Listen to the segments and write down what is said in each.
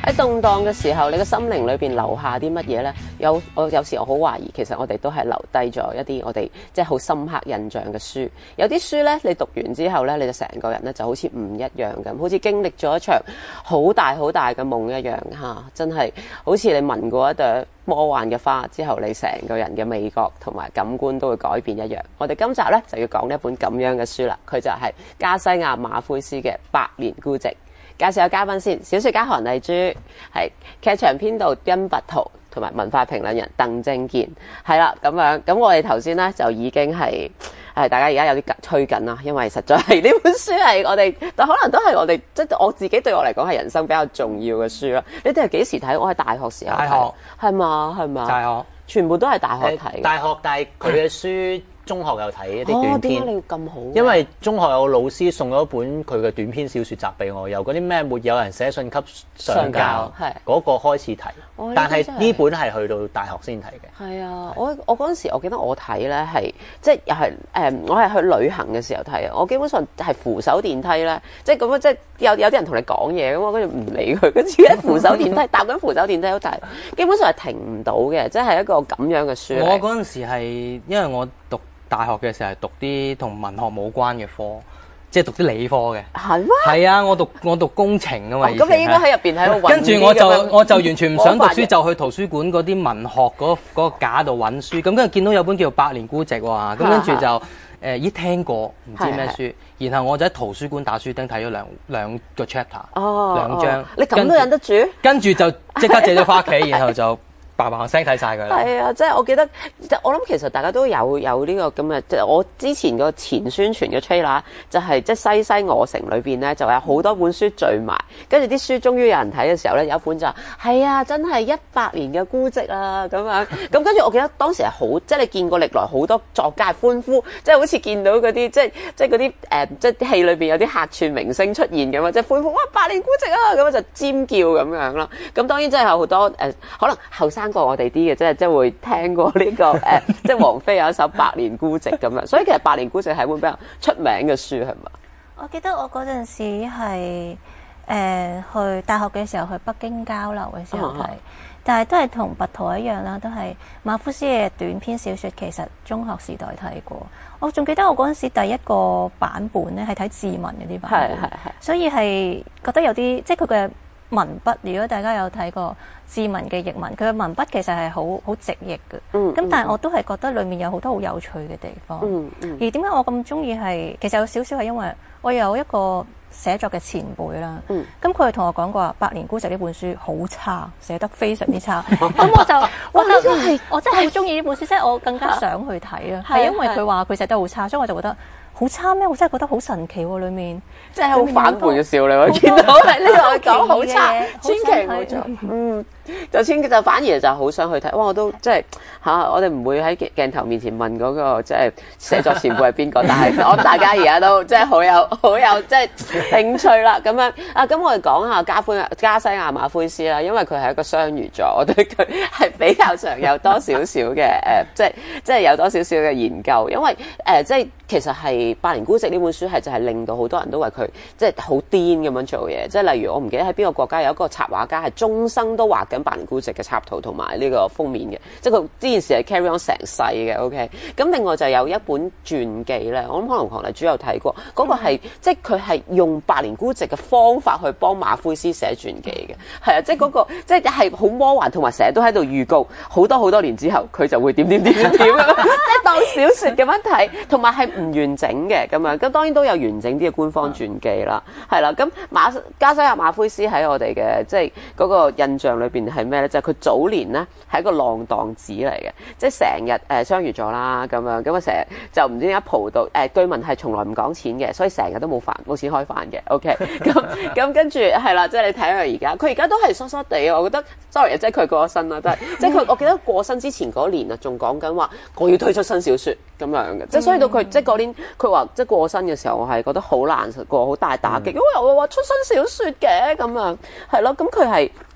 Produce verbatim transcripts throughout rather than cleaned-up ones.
喺動盪嘅時候，你嘅心靈裏邊留下啲乜嘢咧？有我有時我好懷疑，其實我哋都係留低咗一啲我哋即係好深刻印象嘅書。有啲書咧，你讀完之後咧，你就成個人咧就好似唔一樣咁，好似經歷咗一場好大好大嘅夢一樣嚇、啊，真係好似你聞過一朵魔幻嘅花之後，你成個人嘅味覺同埋感官都會改變一樣。我哋今集咧就要講一本咁樣嘅書啦，佢就係加西亞馬奎斯嘅《百年孤寂》。介紹下嘉賓先，小說家韓麗珠，係劇場編導甄拔濤，同埋文化評論人鄧正健，係啦咁樣。咁我哋頭先咧就已經係係大家而家有啲催緊啦，因為實在係呢本書係我哋，但可能都係我哋即係我自己對我嚟講係人生比較重要嘅書啦。你哋係幾時睇？我係大學時候睇，大學係嘛係嘛？大學全部都係大學睇。 大學，但係佢嘅書。中學有睇一啲短篇， 點解你要咁好？ 因為中學有老師送咗一本佢嘅短篇小説集俾我，由嗰啲咩沒有人寫信給上教嗰個開始睇，哦、但係呢本係去到大學先睇嘅。係啊，我我嗰陣時我記得我睇咧係即係又係誒，我係去旅行嘅時候睇啊。我基本上係扶手電梯咧，即係咁樣，即係有有啲人同你講嘢咁，我跟住唔理佢，跟住喺扶手電梯搭緊扶手電梯都睇，基本上係停唔到嘅，即係一個咁樣嘅書。 我嗰陣時係因為我讀大學嘅時候係讀啲同文學冇關嘅科，即係讀啲理科嘅。係咩？係啊，我讀我讀工程啊嘛。咁、 哦、你應該喺入邊喺度揾。 跟住我就我就完全唔想讀書，就去圖書館嗰啲文學嗰嗰個架度揾書。咁跟住見到有本叫做《百年孤寂》喎，咁跟住就誒咦聽過唔知咩書，然後我就喺圖書館打書釘睇咗兩兩個 chapter， 哦， 兩章。 你咁都忍得住？ 跟住就即刻借咗翻屋企，然後就。嘭嘭聲睇晒佢啦！ 係啊，即係我記得，我諗其實大家都有有呢個咁嘅，即係我之前個前宣傳嘅 trailer 就係即係西西我城裏邊咧，就有好多本書聚埋，跟住啲書終於有人睇嘅時候咧，有一本就係啊，真係一百年嘅孤寂啊咁樣。咁跟住我記得當時係好，即係你見過歷來好多作家歡呼，即係好似見到嗰啲即係即係嗰啲誒，即係戲裏邊有啲客串明星出現咁啊，即係歡呼哇百年孤寂啊咁就尖叫咁樣啦。咁當然真係有好多誒、呃，可能後生過我哋啲嘅，即係即係會聽過呢、這個誒、呃，即係王菲有一首《百年孤寂》咁樣，所以其實《百年孤寂》係一本比較出名嘅書，係嘛？ 我記得我嗰陣時係誒、呃、去大學嘅時候去北京交流嘅時候睇，啊、但係都係同拔濤一樣啦，都係馬夫斯嘅短篇小説。其實中學時代睇過，我仲記得我嗰陣時第一個版本咧係睇志文嗰啲版本，係係係，所以係覺得有啲即係佢嘅文筆。如果大家有睇過志文嘅譯文，佢嘅文筆其實係好好直譯嘅。嗯，咁但係我都係覺得裡面有好多好有趣嘅地方。嗯嗯。而點解我咁中意係，其實有少少係因為我有一個寫作嘅前輩啦。嗯。咁佢同我講過話，《百年孤寂》呢本書好差，寫得非常之差。咁我就覺得係，我真係好中意呢本書，即係我更加想去睇啊。係因為佢話佢寫得好差，所以我就覺得。好差咩？我真係覺得好神奇喎！裡面即係好反叛嘅笑你，我見到係呢個講好差，千祈唔好做。嗯，就千就反而就好想去睇。哇！我都即係嚇，我哋唔會喺鏡頭面前問嗰個即係寫作前輩係邊個，但係我大家而家都即係好有好有即係興趣啦。咁樣啊，咁我哋講下加菲加西亞馬奎斯啦，因為佢係一個雙魚座，我對佢係比較上有多少少嘅誒，即係即係有多少少嘅研究，因為誒即係其實係。《百年孤寂》呢本書係就係令到好多人都為佢即係好癲咁樣做嘢，即係例如我唔記得喺邊個國家有一個插畫家係終生都畫緊《百年孤寂》嘅插圖同埋呢個封面嘅，即係佢呢件事係 carry on 成世嘅。OK， 咁另外就有一本傳記咧，我諗可能韓麗珠有睇過，嗰、那個係即係佢係用《百年孤寂》嘅方法去幫馬奎斯寫傳記嘅，係啊，即係嗰個即係係好魔幻，同埋成日都喺度預告好多好多年之後佢就會點點點點點，即係當小説咁樣睇，同埋係唔完整嘅咁樣，咁當然都有完整啲嘅官方傳記啦，係啦。咁馬加西亞馬奎斯喺我哋嘅即係嗰個印象裏邊係咩咧？就係、是、佢早年咧係一個浪蕩子嚟嘅，即係成日誒雙魚座啦咁樣，咁啊成日就唔知點解蒲到誒，據聞係從來唔講錢嘅，所以成日都冇飯冇錢開飯嘅。OK，咁咁跟住係啦，即係你睇佢而家，佢而家都係疏疏地，我覺得 sorry，即係佢過咗身啦，真係，即係佢我記得過身之前嗰年啊，仲講緊話我要推出新小説咁樣嘅，即係所以到佢即係嗰年佢話即係過身嘅時候，我係覺得好難過，好大打擊。因為我話出新小説嘅咁樣，係咯，咁佢係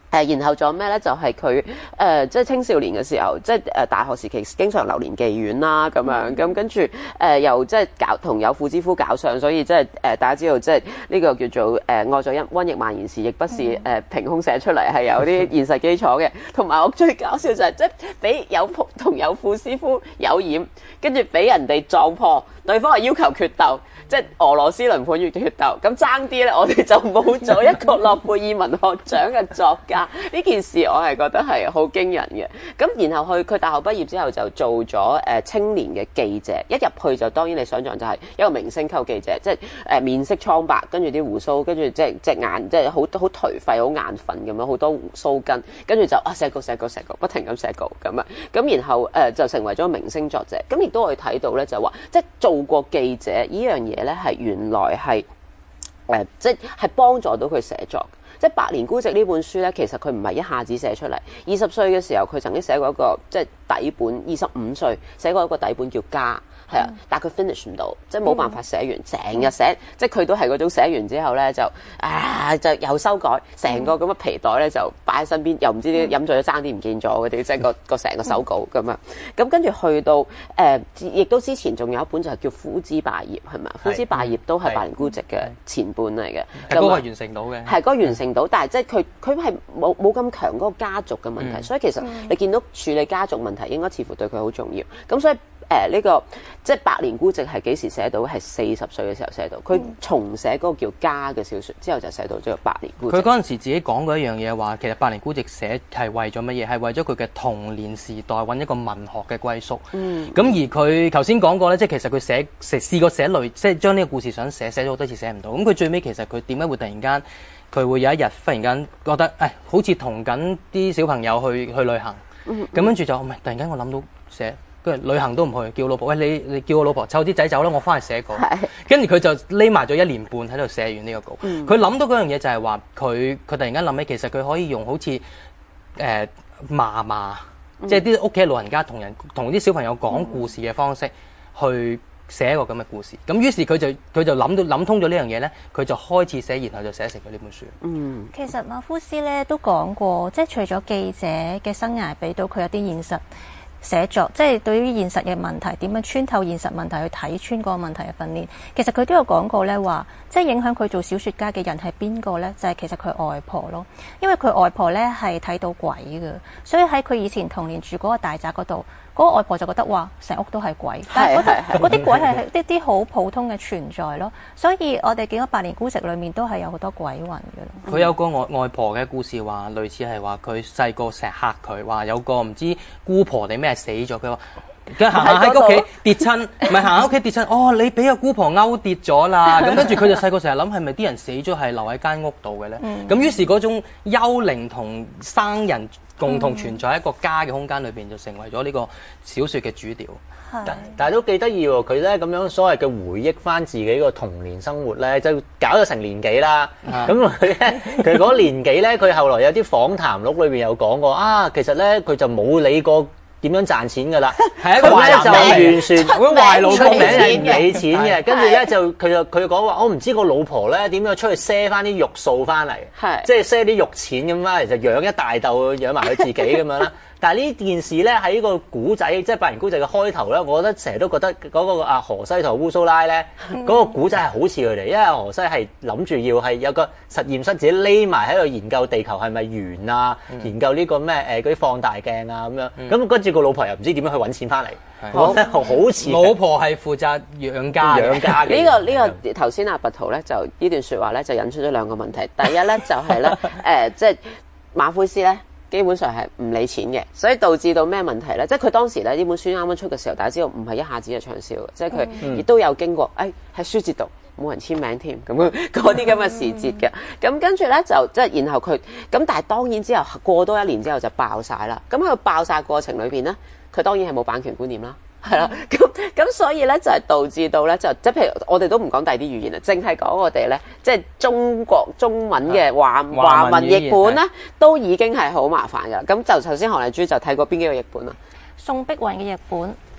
誒，然後仲有咩咧？就係佢誒，即係青少年嘅時候，即係誒大學時期經常流連妓院啦，咁樣咁跟住誒又即係搞同有婦之夫搞上，所以即係誒大家知道即係呢個叫做誒愛在瘟疫蔓延時，亦不是誒憑空寫出嚟，係有啲現實基礎嘅。同埋我最搞笑就係即係俾有同有婦之夫有染，跟住俾人哋撞破，對方係要求決鬥。即係俄羅斯輪盤月決鬥，咁爭啲咧，我哋就冇咗一個諾貝爾文學獎嘅作家。呢件事我係覺得係好驚人嘅。咁然後去佢大學畢業之後就做咗誒、呃、青年嘅記者，一入去就當然你想象就係一個明星級記者，即係誒、呃、面色蒼白，跟住啲鬍鬚，跟住即係隻眼即係好好頹廢、好眼瞓咁樣，好多鬍鬚根，跟住就啊寫稿寫稿寫稿，不停咁寫稿咁啊。咁然後誒、呃、就成為咗明星作者。咁亦都可以睇到咧，就話即係做過記者呢樣嘢。咧係原來係誒、呃，即係幫助到佢寫作。即係《百年孤寂》呢本書咧，其實佢唔係一下子寫出嚟。二十歲嘅時候，佢曾經寫過一個即係底本。二十五歲寫過一個底本叫《家》。係啊，但係佢 finish 唔到，即係冇辦法寫完，成日寫，即係佢都係嗰種寫完之後咧就啊就又修改，成個咁嘅皮袋咧就擺喺身邊，又唔知啲飲醉咗爭啲唔見咗嗰啲，即係個個成個手稿咁啊。咁跟住去到誒，亦都之前仲有一本就係叫《夫之霸業》係咪啊？《夫之霸業》都係《百年孤寂》嘅前本嚟嘅， 係嗰個完成到嘅， 係嗰個完成到，但係即係佢佢係冇冇咁強嗰個家族嘅問題，所以其實你見到處理家族問題應該似乎對佢好重要。咁所以。誒呢、呃這個即係《百年孤寂》係幾時寫到？係四十歲嘅時候寫到。佢重寫嗰個叫家嘅小説之後就寫到咗《百年孤寂》。佢嗰陣時自己講過一樣嘢話，其實《百年孤寂》寫係為咗乜嘢？係為咗佢嘅童年時代揾一個文學嘅歸宿。嗯。咁而佢頭先講過咧，即係其實佢寫寫試過寫類，即係將呢個故事想寫寫咗好多次寫唔到。咁佢最尾其實佢點解會突然間佢會有一日忽然間覺得誒好似同緊啲小朋友去去旅行。嗯。咁跟住就唔係突然間我諗到寫。旅行都唔去，叫老婆喂，你你叫我老婆湊啲仔走啦，我翻去寫稿。跟住佢就匿埋咗一年半喺度寫完呢個稿。佢諗、嗯、到嗰樣嘢就係話，佢佢突然間諗起，其實佢可以用好似誒嫲嫲，即係啲屋企老人家同人同啲小朋友講故事嘅方式、嗯、去寫一個咁嘅故事。咁於是佢就佢就諗到諗通咗呢樣嘢咧，佢就開始寫，然後就寫成咗呢本書。嗯， 其實馬夫斯咧都講過，即係除咗記者嘅生涯俾到佢有啲現實。寫作即係對於現實嘅問題，點樣穿透現實問題去睇穿嗰個問題嘅訓練。其實佢都有講過咧，話即係影響佢做小説家嘅人係邊個咧？就係、是、其實佢外婆咯，因為佢外婆咧係睇到鬼嘅，所以喺佢以前童年住嗰個大宅嗰度，嗰、那個外婆就覺得哇，成屋都係鬼，但係覺得嗰啲鬼係一啲好普通嘅存在咯。所以我哋見到《百年孤寂》裏面都係有好多鬼魂嘅。 佢有個外外婆嘅故事話，類似係話佢細個成日嚇佢，話有個唔知姑婆定咩死咗，佢話佢行下喺屋企跌親，唔係行喺屋企跌親，哦你俾個姑婆勾跌咗啦，咁跟住佢就細個成日諗係咪啲人死咗係留喺間屋度嘅咧？咁、嗯、於是嗰種幽靈同生人共同存在喺一個家嘅空間裏邊，就成為咗呢個小説嘅主調。 但但係都幾得意喎，佢咧咁樣所謂嘅回憶翻自己個童年生活咧，就搞咗成年幾啦。咁佢咧，佢嗰年幾咧，佢後來有啲訪談錄裏邊有講過啊，其實咧佢就冇理過點樣賺錢㗎啦，係一個壞就完全嗰壞老公名係唔理錢嘅，跟住咧就佢就佢講話，我唔知個老婆咧點樣出去賒翻啲肉數翻嚟，即係賒啲肉錢咁翻嚟就養一大竇養埋佢自己咁樣啦。但係呢件事咧喺個古仔，即係《百年孤寂》嘅開頭咧，我覺得成日都覺得嗰個阿荷西同烏蘇拉咧，嗰、嗰個古仔係好似佢哋，因為荷西係諗住要係有個實驗室自己匿埋喺度研究地球係咪圓啊，嗯、研究呢個咩誒嗰啲放大鏡啊咁樣，咁跟住個老婆又唔知點樣去揾錢翻嚟，嗯、我覺得好似老婆係負責養家養家嘅。 呢個呢個頭先阿拔圖咧就呢段説話咧就引出咗兩個問題，第一咧就係咧誒即係馬奎斯咧。基本上係唔理錢嘅，所以導致到咩問題咧？即係佢當時咧呢本書啱啱出嘅時候，大家知道唔係一下子就暢銷嘅，即係佢亦都有經過，誒喺書節度冇人簽名添，咁嗰啲咁嘅時節嘅。咁跟住咧就即係然後佢咁，但係當然之後過多一年之後就爆晒啦。咁喺個爆晒過程裏邊咧，佢當然係冇版權觀念啦。係啦，咁咁所以咧就係、是、導致到咧就即係譬如我哋都唔講第二啲語言啦，淨係講我哋咧即係中國中文嘅華華文譯本咧，都已經係好麻煩噶。咁就頭先韓麗珠就睇過邊幾個譯本啊？ 宋碧雲嘅譯本，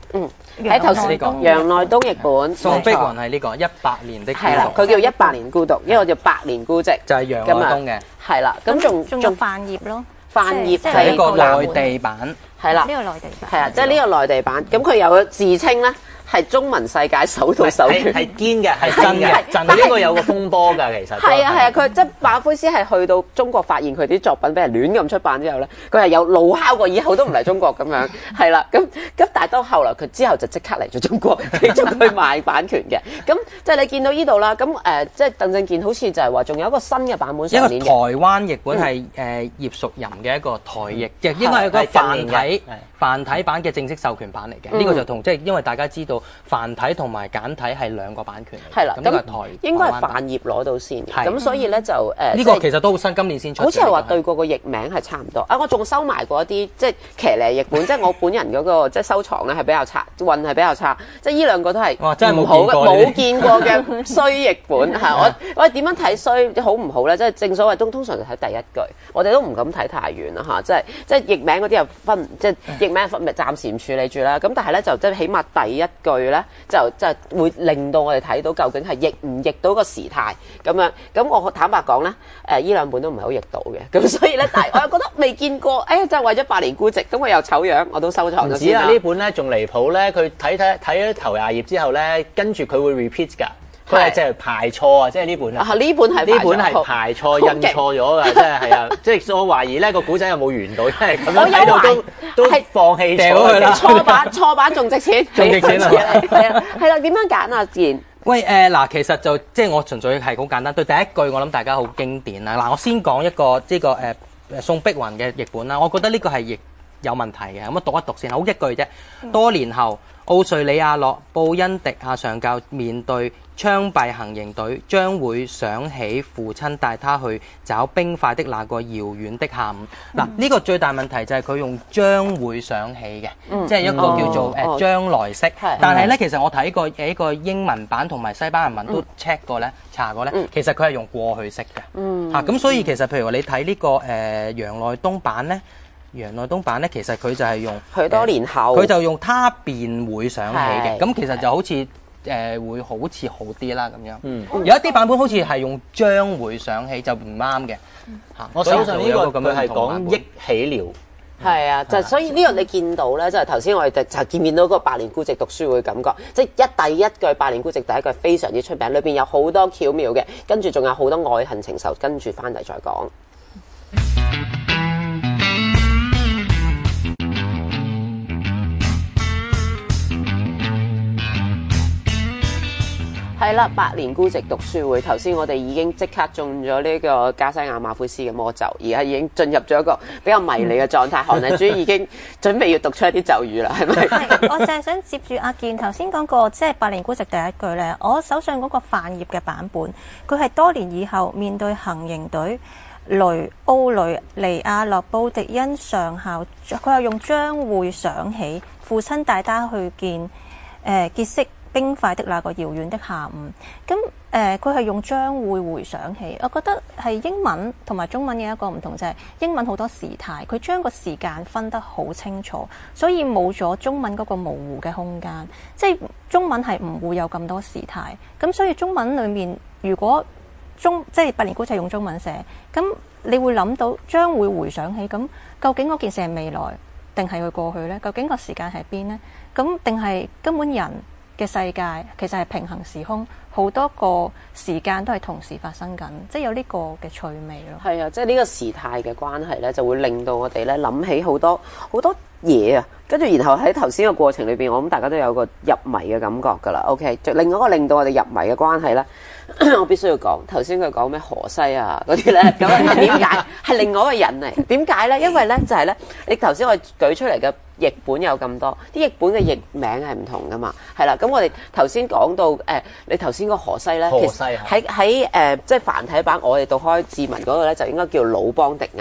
嗯，喺頭先呢個楊內東譯本， 宋碧雲係呢個一百年的孤係啦， 獨， 佢叫一百年孤獨，一個叫百年孤寂， 就係楊內東嘅， 係啦，咁仲仲有范葉咯， 范葉係一個內地地版， 係啦， 呢個內地版， 係啊，即係呢個內地版，咁佢有個自稱咧。係中文世界首套授權， 係堅嘅，係真嘅，真嘅。呢個有個風波㗎，其實。係啊係啊， 佢即係馬奎斯係去到中國發現佢啲作品俾人亂咁出版之後咧，佢係有怒敲過，以後都唔嚟中國咁樣，係啦。咁咁但係到後來佢之後就即刻嚟咗中國，繼續去賣版權嘅。咁即係你見到呢度啦，咁誒即係鄧正健好似就係話仲有一個新嘅版本上年嘅。 一個台灣譯本係誒葉淑吟嘅一個台譯，即係應該係個繁體繁體版嘅正式授權版嚟嘅。呢個就同即係因為大家知道。繁體同埋簡體係兩個版權嚟， 係啦，咁台應該係范葉攞到先，咁所以咧就誒呢個其實都好新，今年先出。 好似係話對個個譯名係差唔多啊！我仲收埋過一啲即係騎呢譯本，即係我本人嗰個即係收藏咧係比較差，運係比較差，即係呢兩個都係哇真係冇好嘅，冇見過嘅衰譯本係我我點樣睇衰好唔好咧？即係正所謂都通常就睇第一句，我哋都唔敢睇太遠啦嚇，即係即係譯名嗰啲又分即係譯名分暫時唔處理住啦。咁但係咧就即係起碼第一句咧。就就會令到我哋睇到究竟係譯唔譯到個時態咁樣，咁我坦白講咧，誒依兩本都唔係好譯到嘅，咁所以咧，但係我又覺得未見過，誒、哎、就係為咗百年孤寂，咁我又醜樣，我都收藏咗先啦。 唔止啦，呢本咧仲離譜咧，佢睇睇睇咗頭廿頁之後咧，跟住佢會 repeat 㗎。佢係即係排錯啊！即係呢本啊， 呢本係呢本係排錯印錯咗㗎，即係係啊！即係我懷疑咧個古仔有冇完到，因為咁樣睇到都都放棄咗佢啦。 錯版錯版仲值錢， 仲值錢啊！ 係啊，係啦，點樣揀啊？自然喂誒嗱，其實就即係我純粹係好簡單。對第一句我諗大家好經典啦。嗱，我先講一個呢個誒誒宋碧雲嘅譯本啦。我覺得呢個係譯有問題嘅，咁啊讀一讀先，好一句啫。多年後，奧瑞里亞諾布恩迪亞上校面對槍斃行刑隊，將會想起父親帶他去找冰塊的那個遙遠的下午。嗱、嗯，呢、這個最大問題就係佢用將會想起嘅，嗯、即係一個叫做誒、哦、將來式。哦、但係咧，其實我睇過誒個英文版同埋西班牙文都 check 過咧，查過咧，嗯、其實佢係用過去式嘅。嚇、嗯，咁、啊、所以其實譬如話你睇呢、這個誒、呃、楊內東版咧。楊內東版咧，其實佢就係用許多年後， 佢、呃、就用他便會想起嘅，咁其實就好似誒、呃、會好似好啲啦咁樣。嗯，有一啲版本好似係用將會想起就唔啱嘅。嚇、嗯， 我手上呢個佢係講憶起了。 係啊，就所以呢個你見到咧，就係頭先我哋就見面到嗰個百年孤寂讀書會感覺，即係一第一句百年孤寂第一句非常之出名，裏邊有好多巧妙嘅，跟住仲有好多愛恨情仇，跟住翻嚟再講。係啦，百年孤寂讀書會，頭先我哋已經即刻中咗呢個加西亞馬奎斯嘅魔咒，而家已經進入咗一個比較迷離嘅狀態。韓麗珠已經準備要讀出一啲咒語啦，係咪？ 我就係想接住阿健頭先講過，即係百年孤寂第一句咧，我手上嗰個范葉嘅版本，佢係多年以後面對行刑隊雷奧雷尼亞諾布迪恩上校，佢係用將會想起父親帶他去見誒、呃、結識冰塊的那個遙遠的下午，咁誒佢係用將會回想起，我覺得係英文同埋中文嘅一個唔同，就係、是、英文好多時態，佢將個時間分得好清楚，所以冇咗中文嗰個模糊嘅空間，即係中文係唔會有咁多時態，咁所以中文裡面如果中即係百年孤寂用中文寫，咁你會諗到將會回想起，咁究竟嗰件事係未來定係佢過去呢？究竟個時間喺邊呢？咁定係根本人嘅世界其實係平行時空，好多個時間都係同時發生緊，即係有呢個嘅趣味咯。 係啊，即係呢個時態嘅關係咧，就會令到我哋咧諗起好多好多嘢啊。跟住然後喺頭先個過程裏邊，我諗大家都有個入迷嘅感覺㗎啦。OK，就另外一個令到我哋入迷嘅關係咧，我必須要講頭先佢講咩河西啊嗰啲咧，咁係點解？係另外一個人嚟？點解咧？因為咧就係咧，你頭先我舉出嚟嘅譯本有咁多，啲譯本嘅譯名係唔同㗎嘛，係啦。咁我哋頭先講到誒、呃，你頭先個河西咧， 河西喺喺誒即係繁體版，我哋讀開志文嗰度咧，就應該叫魯邦迪亞。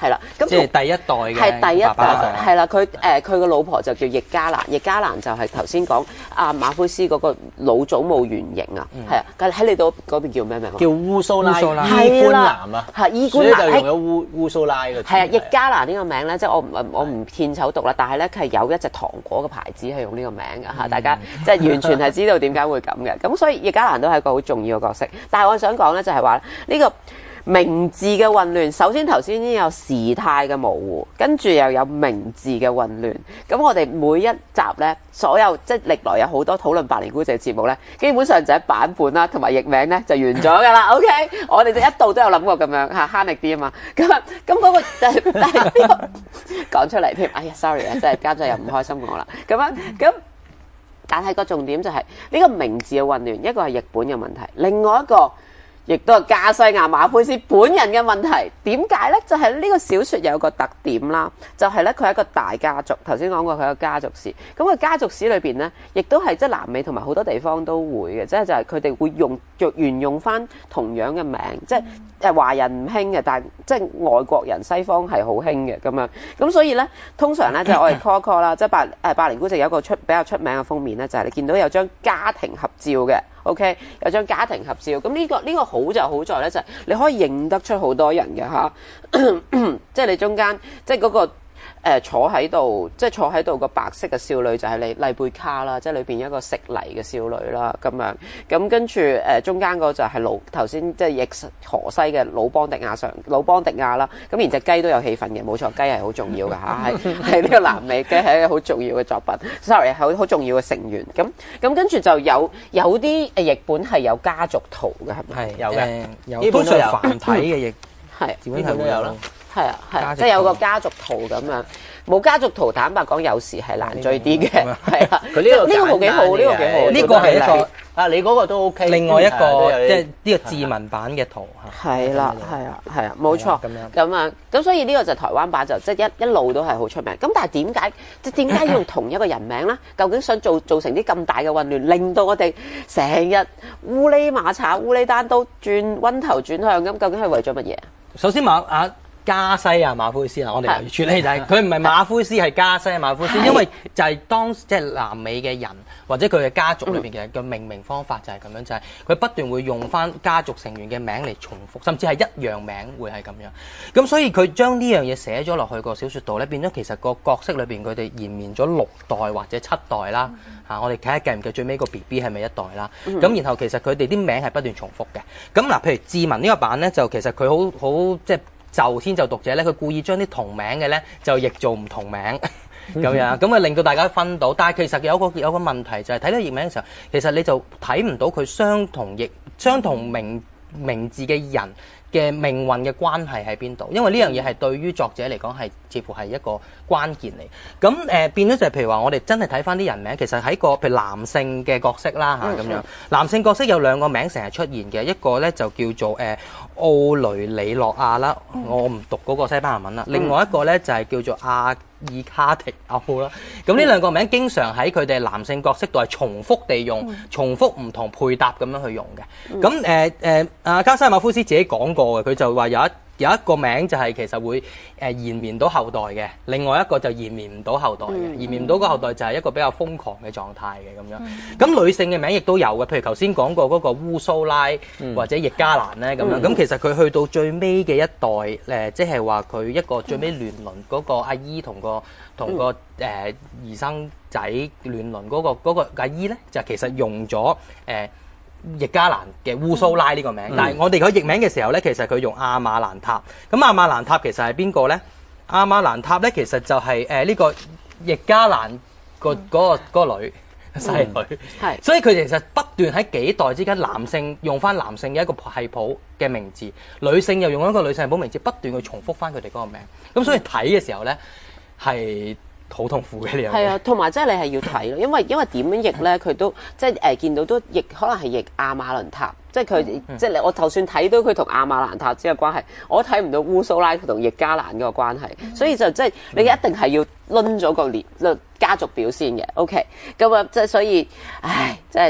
係啦，咁即係第一代嘅係第一爸爸代係啦，佢誒佢個老婆就叫易加蘭，易加蘭就係頭先講阿馬奎斯嗰個老祖母原型啊，係啊，但係喺你度嗰邊叫咩名？ 叫烏蘇拉， 烏蘇拉伊官男啊， 係伊所官男， 以就用咗烏烏蘇拉嘅字。 係啊，易加蘭呢個名咧，即係我唔我唔獻醜讀啦，但係咧佢係有一隻糖果嘅牌子係用呢個名嘅嚇，大家即係完全係知道點解會咁嘅。咁所以易加蘭都係一個好重要嘅角色。但係我想講咧就係話呢個名字嘅混亂，首先頭先已經有時態嘅模糊，跟住又有名字嘅混亂。咁我哋每一集咧，所有即係歷來有好多討論百年孤寂嘅節目咧，基本上就喺版本啦同埋譯名咧就完咗㗎啦。OK， 我哋就一度都有諗過咁樣嚇慳力啲啊嘛。咁啊咁嗰個但係但係呢個講出嚟添，哎呀 sorry 啊，真係監製又唔開心我啦。咁樣咁。但係個重點就係、是、呢、這個名字嘅混亂，一個係譯本嘅問題，另外一個亦都係加西亞馬奎斯本人嘅問題。點解呢？就係、是、呢個小説有個特點啦，就係呢，佢係一個大家族。頭先講過佢係個家族史，咁個家族史裏邊呢，亦都係即係南美同埋好多地方都會嘅，即係就係佢哋會用沿用翻同樣嘅名，即係誒華人唔興嘅，但係即係外國人西方係好興嘅咁樣。咁所以呢，通常呢，就係我哋 call call 啦，即係百誒百年孤寂有一個出比較出名嘅封面呢，就係、是、你見到有張家庭合照嘅。OK， 有張家庭合照，咁呢、這個呢、這個好就好在咧，就係、是、你可以認得出好多人嘅嚇，即係你中間即係嗰個。誒坐喺度，即係坐喺度個白色嘅少女就係麗麗貝卡啦，即係裏邊一個食泥嘅少女啦，咁樣咁跟住誒中間個就係老頭先即係譯河西嘅老邦迪亞上老邦迪亞啦，咁連隻雞都有戲份嘅，冇錯，雞係好重要㗎嚇，係係呢個南美雞係一個好重要嘅作品 ，sorry 係好好重要嘅成員，咁咁跟住就有有啲誒譯本係有家族圖嘅，係咪？ 係有嘅， 有呢本都有繁體嘅譯， 係基本上都有啦。 係啊，係啊，即係有個家族圖咁樣，冇家族圖坦白講有時係難追啲嘅，係啊。 佢呢個呢個好幾好，呢個幾好， 呢個係一個啊，你嗰個都 OK。 另外一個即係呢個字文版嘅圖嚇。 係啦，係啊，係啊，冇錯。咁樣咁啊，咁所以呢個就台灣版就即係一一路都係好出名。咁但係點解即係點解要用同一個人名咧？究竟想做造成啲咁大嘅混亂，令到我哋成日烏哩馬查、烏哩單刀轉彎頭轉向咁，究竟係為咗乜嘢？ 首先馬啊。加西亞馬奎斯啊，我哋處理就係佢唔係馬奎斯，係加西亞馬奎斯，因為就係當即係南美嘅人或者佢嘅家族裏邊嘅嘅命名方法就係咁樣，就係、是、佢不斷會用翻家族成員嘅名嚟重複，甚至係一樣名會係咁樣。咁所以佢將呢樣嘢寫咗落去個小説度咧，變咗其實個角色裏邊佢哋延綿咗六代或者七代啦。嚇、嗯，我哋睇下計唔計最尾個 B B 係咪一代啦？咁、嗯、然後其實佢哋啲名係不斷重複嘅。咁嗱，譬如志文呢個版咧，就其實佢好好即係。就天就讀者咧，佢故意將啲同名嘅咧就譯做唔同名咁樣，咁啊令到大家分到。但係其實有個有個問題就係、是、睇到譯名嘅時候，其實你就睇唔到佢相同譯相同名名字嘅人嘅命運嘅關係喺邊度？因為呢樣嘢係對於作者嚟講係似乎係一個關鍵嚟。咁誒、呃、變咗就係譬如話，我哋真係睇翻啲人名，其實喺個譬如男性嘅角色啦嚇咁樣，男性角色有兩個名成日出現嘅，一個咧就叫做誒、呃、奧雷里諾亞啦，我唔讀嗰個西班牙文啦。另外一個咧就係叫做阿爾卡迪歐啦。咁呢兩個名經常喺佢哋男性角色度係重複地用，嗯、重複唔同配搭咁樣去用嘅。咁誒誒阿加西馬夫斯自己講過嘅，佢就話有一有一個名就係其實會誒延綿到後代嘅，另外一個就延綿唔到後代嘅，嗯、延綿唔到個後代就係一個比較瘋狂嘅狀態嘅咁樣。咁、嗯、女性嘅名亦都有嘅，譬如頭先講過嗰個烏蘇拉、嗯、或者易加蘭咧咁樣。咁、嗯、其實佢去到最尾嘅一代誒，即係話佢一個最尾亂倫嗰個阿姨同個同個誒、呃、兒生仔亂倫嗰個嗰個阿姨咧，就其實用咗誒。呃易加蘭嘅烏蘇拉呢個名，嗯、但係我哋佢譯名嘅時候咧，其實佢用阿馬蘭塔。咁阿馬蘭塔其實係邊個咧？阿馬蘭塔咧其實就係誒呢個易加蘭、嗰個嗰、嗯嗰個女細女，係、嗯。所以佢其實不斷喺幾代之間，男性用翻男性嘅一個系譜嘅名字，女性又用一個女性系譜名字，不斷去重複翻佢哋嗰個名。咁所以睇嘅時候咧係好痛苦嘅呢樣嘢。係啊， 同埋即係你係要睇咯，因為因為點樣譯咧，佢都即係誒見到都譯，可能係譯亞馬倫塔，即係佢、嗯、即係你我就算睇到佢同亞馬蘭塔之間嘅關係，我都睇唔到烏蘇拉同易加蘭嗰個關係，嗯、所以就即係你一定係要攆咗個列家族表先嘅。OK，咁啊即係所以，唉，即係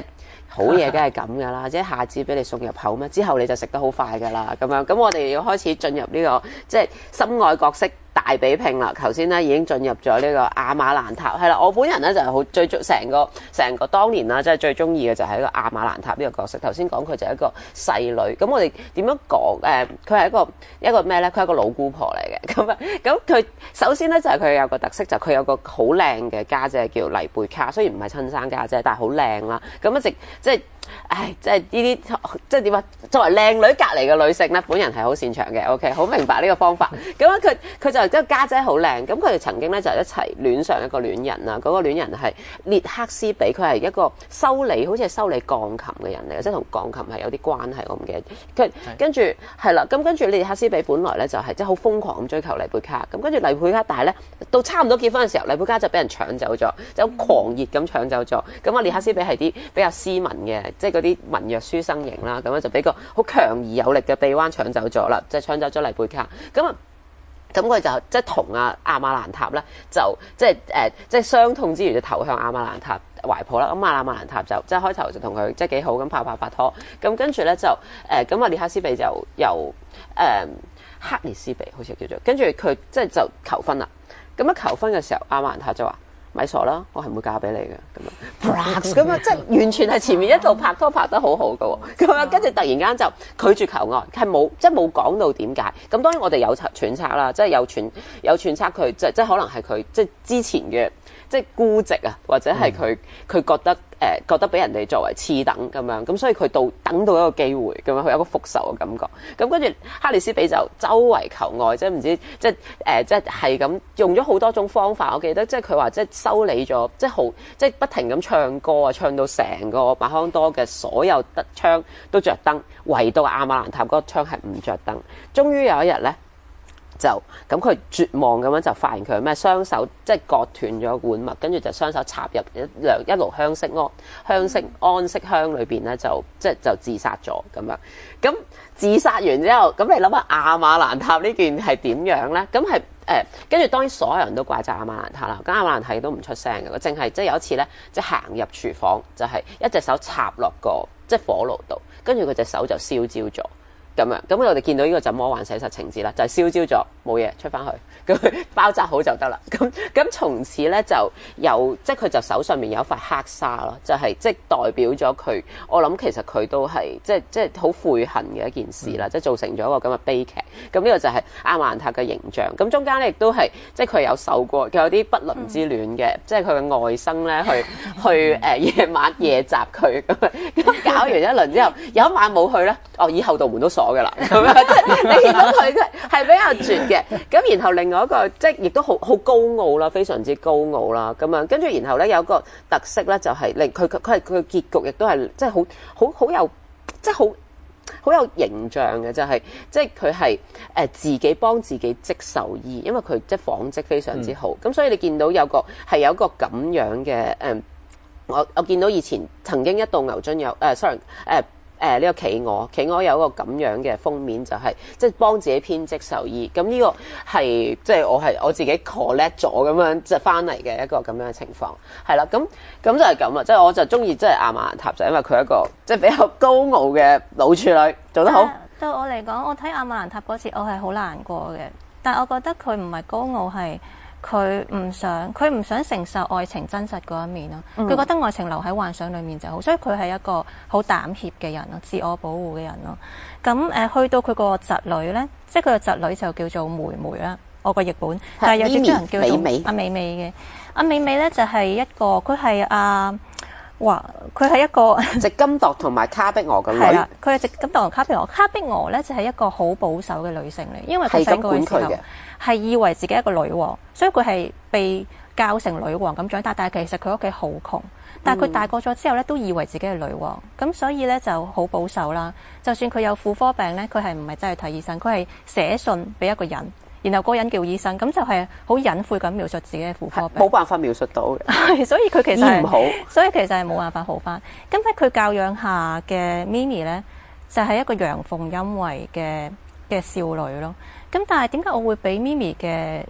好嘢梗係咁噶啦，即係一下子俾你送入口咩？之後你就食得好快噶啦，咁樣咁我哋要開始進入呢、這個即係心愛角色大比拼啦。頭先咧已經進入咗呢個亞馬蘭塔，係啦，我本人咧就係好最中成個成個當年啦，即係最中意嘅就係一個亞馬蘭塔呢個角色。頭先講佢就係一個細女，咁我哋點樣講誒？佢、呃、係一個一個咩咧？佢係一個老姑婆嚟嘅，咁啊咁佢首先咧就係、是、佢有個特色，就係、是、佢有個好靚嘅家姐叫黎貝卡，雖然唔係親生家姐，但係好靚啦。咁一直即係。唉，即係呢啲，即係點啊？作為靚女隔離嘅女性咧，本人係好擅長嘅。OK， 好明白呢個方法。咁樣佢佢就即係家姐好靚。咁佢哋曾經咧就一齊戀上一個戀人啦。嗰、那個戀人係列克斯比，佢係一個修理，好似係修理鋼琴嘅人嚟嘅，即係同鋼琴係有啲關係。我唔記得。佢跟住係啦，咁跟住列克斯比本來咧就係即係好瘋狂咁追求黎貝卡。咁跟住黎貝卡，但係咧到差唔多結婚嘅時候，黎貝卡就俾人搶走咗，就好狂熱咁搶走咗。咁啊，列克斯比係啲比較斯文嘅。即係嗰啲文弱書生型啦，咁樣就俾個好強而有力嘅臂彎搶走咗啦，即係搶走咗黎貝卡。咁啊，咁佢就即係同阿亞馬蘭塔咧，就即係誒，即係傷痛之餘就投向亞馬蘭塔懷抱啦。咁亞馬蘭塔就即係開頭就同佢即係幾好咁拍拍拍拖。咁跟住咧就誒，咁啊列克斯比就由誒克列斯比好似叫做，跟住佢即係就求婚啦。咁樣求婚嘅時候，亞馬蘭塔就話：咪傻啦，我係唔會嫁俾你嘅咁樣，咁樣即係完全係前面一度拍拖拍得好好嘅喎，咁樣跟住突然間就拒絕求愛，係冇即係冇講到點解。咁當然我哋有揣測啦，即係有揣有揣測佢即係即係可能係佢即係之前嘅即係孤寂啊，或者係佢佢覺得誒、呃、覺得俾人哋作為次等咁樣，咁所以佢到等到一個機會咁樣，佢有個復仇嘅感覺。咁跟住克里斯比就周圍求愛，即係唔知即係誒、呃、即係係咁用咗好多種方法。我記得即係佢話即係修理咗，即係好即係不停咁唱歌啊，唱到成個馬康多嘅所有得窗都着燈，唯獨亞馬蘭塔嗰個窗係唔着燈。終於有一日咧。就咁佢絕望咁樣就發現佢咩雙手即係割斷咗腕脈，跟住就雙手插入一兩一爐香色安香色安息香裏邊咧，就即係就自殺咗咁樣。咁自殺完之後，咁你諗下亞馬蘭塔呢件係點樣咧？咁係誒，跟住當然所有人都怪責亞馬蘭塔啦。咁亞馬蘭塔亦都唔出聲嘅，淨係即係有一次咧，即係行入廚房就係、是、一隻手插落個即係火爐度，跟住佢隻手就燒焦咗。咁樣，咁我哋見到呢個怎麼還寫實情節啦，就係、是、燒焦咗，冇嘢出翻去，咁包紮好就得啦。咁咁從此咧就有，即係佢就手上面有一塊黑紗咯，就係、是、即係代表咗佢。我諗其實佢都係即係即係好悔恨嘅一件事啦，嗯、即係造成咗一個咁嘅悲劇。咁呢個就係亞馬蘭塔嘅形象。咁中間咧亦都係即係佢有受過，佢有啲不倫之戀嘅，嗯、即係佢嘅外甥咧去去誒、呃、夜晚夜襲佢咁樣，咁搞完一輪之後，有一晚冇去咧，哦以後道門都鎖嘅啦，咁樣即係你見到佢係比較絕嘅。咁然後另外一個即係亦都好好高傲啦，非常之高傲啦，咁樣跟住然後咧有個特色咧就係令佢佢佢係佢嘅結局亦都係即係好好好有即係好好有形象嘅，就係即係佢係誒自己幫自己織壽衣，因為佢即係紡織非常之好，咁、嗯、所以你見到有個係有一個咁樣嘅誒、嗯，我我見到以前曾經一度牛津有誒、呃、sorry 誒、呃。誒呢、呃這個企鵝，企鵝有一個咁樣嘅封面，就係、是、即係幫自己編織壽衣。咁呢個係即係我係我自己 collect 咗咁樣即係翻嚟嘅一個咁樣嘅情況，係啦。咁咁就係咁啦。即係我就中意即係亞馬蘭塔，就因為佢一個即係比較高傲嘅老處女，做得好。 對我嚟講，我睇亞馬蘭塔嗰次，我係好難過嘅。但係我覺得佢唔係高傲，係佢唔想佢唔想承受愛情真實嗰一面咯。佢、嗯、覺得愛情留喺幻想裡面就好，所以佢係一個好膽怯嘅人咯，自我保護嘅人咯。咁誒、呃、去到佢個侄女咧，即係佢個侄女就叫做梅梅啦。我個譯本，是但係有啲人叫做美美阿美美嘅。阿美美咧就係、是、一個佢係阿哇，佢係一個直金鐸同埋卡碧鵝嘅女。係啦，佢係直金鐸同卡碧鵝。卡碧鵝咧就係、是、一個好保守嘅女性嚟，因為佢細個嘅時候係以為自己係一個女王，所以佢係被教成女王咁長大。但係其實佢屋企好窮，但係佢大個咗之後咧，都以為自己係女王，咁所以咧就好保守啦。就算佢有婦科病咧，佢係唔係真係睇醫生，佢係寫信俾一個人。然後嗰個人叫醫生，咁就係好隱晦咁描述自己嘅婦科病， 冇辦法描述到嘅。 所以佢其實係唔好， 所以其實係冇辦法好翻。咁喺佢教養下嘅 Mimi 咧，就係、是、一個陽奉陰違嘅嘅少女咯。咁但係點解我會俾 Mimi 嘅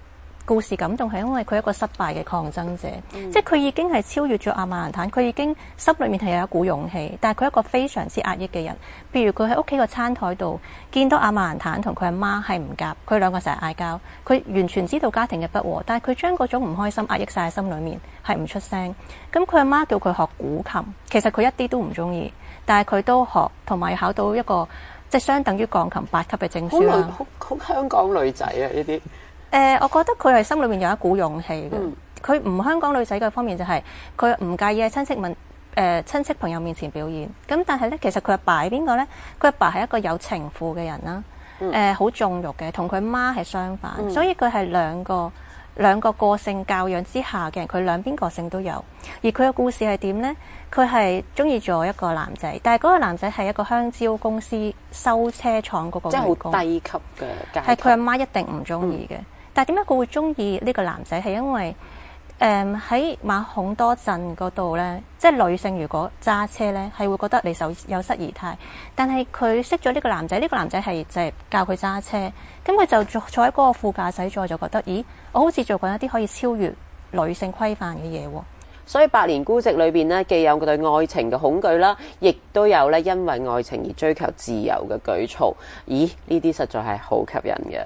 故事感動係因為佢係一個失敗嘅抗爭者，嗯、即係佢已經係超越咗亞馬蘭坦，佢已經心裏面係有一股勇氣，但係佢係一個非常之壓抑嘅人。譬如佢喺屋企個餐台度見到亞馬蘭坦同佢阿媽係唔夾，佢兩個成日嗌交，佢完全知道家庭嘅不和，但係佢將嗰種唔開心壓抑晒喺心裏面，係唔出聲。咁佢阿媽叫佢學古琴，其實佢一啲都唔中意，但係佢都學，同埋考到一個即係相等於鋼琴八級嘅證書啦。 好好香港女仔啊！呢啲誒，我覺得佢係心裏面有一股勇氣嘅。佢唔、嗯、香港女仔嘅方面就係佢唔介意喺親戚問誒、呃、親戚朋友面前表演。咁但係咧，其實佢阿爸係邊個咧？佢阿爸係一個有情婦嘅人啦。誒，好縱慾嘅，同佢媽係相反，嗯、所以佢係兩個兩個個性教養之下嘅人，佢兩邊個性都有。而佢嘅故事係點咧？佢係中意咗一個男仔，但係嗰個男仔係一個香蕉公司修車廠嗰個員工， 即係好低級嘅， 係佢阿媽一定唔中意嘅。嗯、但係點解佢會中意呢個男仔？係因為誒喺、嗯、馬孔多鎮嗰度咧，即係女性如果揸車咧，係會覺得你有有失儀態。但係佢識咗呢個男仔，呢、呢個男仔係就係教佢揸車，咁佢就坐坐喺嗰個副駕駛座，就覺得咦，我好似做緊一啲可以超越女性規範嘅嘢喎。 所以《百年孤寂》裏邊咧，既有佢對愛情嘅恐懼啦，亦都有咧因為愛情而追求自由嘅舉措。咦，呢啲實在係好吸引嘅。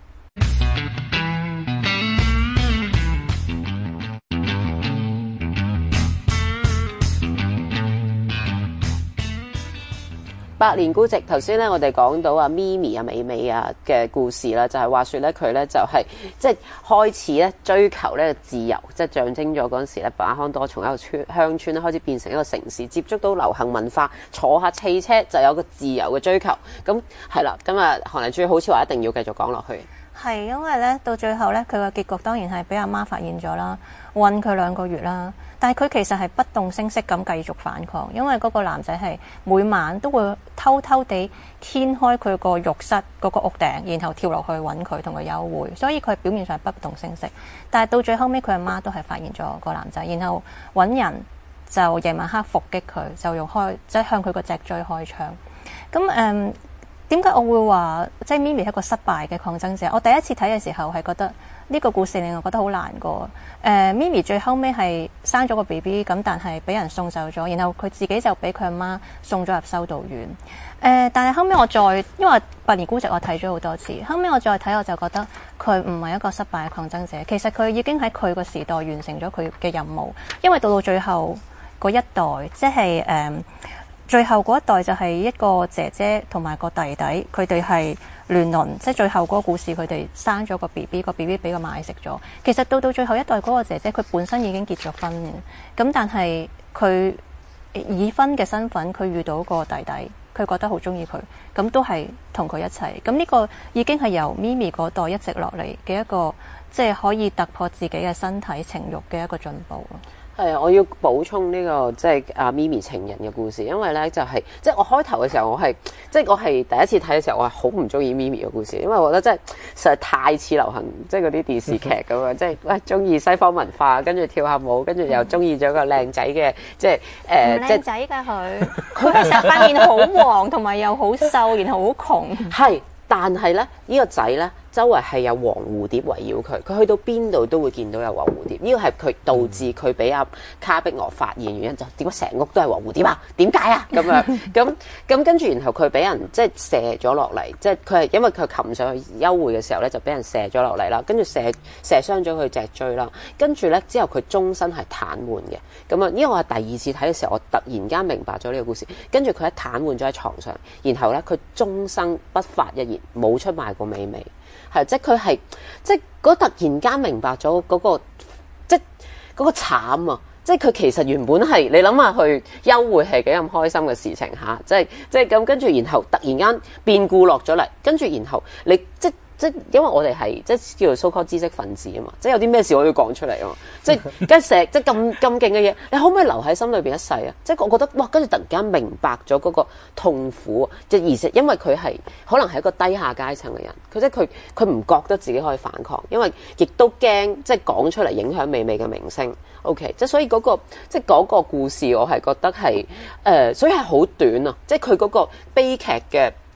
百年孤寂，頭先咧我哋講到啊咪咪啊美美啊嘅故事啦，就係、是、話說咧佢咧就係即係開始咧追求咧自由，即係象徵咗嗰陣時咧馬康多從一個村鄉村咧開始變成一個城市，接觸到流行文化，坐下汽車就有個自由嘅追求。咁係啦，咁啊韓麗珠好似話一定要繼續講落去。 係因為咧到最後咧佢個結局當然係俾阿媽發現咗啦，韞佢兩個月啦。但係佢其實係不動聲色咁繼續反抗，因為嗰個男仔係每晚都會偷偷地掀開佢個浴室嗰個屋頂，然後跳落去揾佢同佢幽會，所以佢表面上不動聲色。但係到最後尾佢阿媽都係發現咗個男仔，然後揾人就夜晚黑伏擊佢，就用開即係向佢個脊椎開槍。咁誒點解我會話即係咪咪係一個失敗嘅抗爭者？我第一次睇嘅時候係覺得呢個故事令我覺得好難過。誒、呃、咪咪最後尾係生咗個 B B 咁，但係俾人送走咗，然後佢自己就俾佢阿媽送咗入修道院。誒、呃，但係後尾我再因為《百年孤寂》我睇咗好多次，後尾我再睇我就覺得佢唔係一個失敗嘅抗爭者，其實佢已經喺佢個時代完成咗佢嘅任務。因為到到最後嗰一代，即係誒、呃、最後嗰一代就係一個姐姐同埋個弟弟，佢哋係亂倫，即係最後嗰個故事，佢哋生咗個 B B， 個 B B 俾個馬食咗。其實到到最後一代嗰個姐姐，佢本身已經結咗婚嘅，咁但係佢已婚嘅身份，佢遇到個弟弟，佢覺得好中意佢，咁都係同佢一齊。咁呢個已經係由咪咪嗰代一直落嚟嘅一個，即係可以突破自己嘅身體情慾嘅一個進步咯。 係啊，我要補充呢、這個即係阿咪咪情人嘅故事，因為咧就係、是、即係我開頭嘅時候，我係即係我係第一次睇嘅時候，我係好唔中意咪咪嘅故事，因為我覺得真係實在太似流行即係嗰啲電視劇咁樣，即係喂中意西方文化，跟住跳下舞，跟住又中意咗個靚仔嘅，即係誒靚仔㗎佢，佢其實塊面好黃，同埋又好瘦，然後好窮。 係，但係咧呢、這個仔咧。周圍係有黃蝴蝶圍繞佢，佢去到邊度都會見到有黃蝴蝶。呢個係佢導致佢俾阿卡碧俄發現原因，就點解成屋都係黃蝴蝶啊？點解啊？咁樣咁咁跟住，然後佢俾人即係射咗落嚟，即係佢係因為佢擒上去幽會嘅時候咧，就俾人射咗落嚟啦。跟住射射傷咗佢脊椎啦。跟住咧之後佢終身係癱瘓嘅。咁啊，呢個我係第二次睇嘅時候，我突然間明白咗呢個故事。跟住佢一癱瘓咗喺床上，然後咧佢終生不發一言，冇出賣過美美。係，即係佢係，即係嗰突然間明白咗嗰、嗰個，即係嗰個慘啊！即係佢其實原本係你諗下去幽會係幾咁開心嘅事情嚇，即係即係咁跟住，然後突然間變故落咗嚟，跟住然後你即即因為我哋係即係叫做 so-called 知識分子啊嘛，即係有啲咩事我要講出嚟啊嘛，即係跟住成即係咁咁勁嘅嘢，你可唔可以留喺心裏邊一世啊？即係我覺得哇，跟住突然間明白咗嗰個痛苦，即係而且因為佢係可能係一個低下階層嘅人，佢即係佢佢唔覺得自己可以反抗，因為亦都驚即係講出嚟影響美美嘅名聲。OK， 即係所以嗰、嗰個即係嗰個故事，我係覺得係誒、呃，所以係好短啊！即係佢嗰個悲劇嘅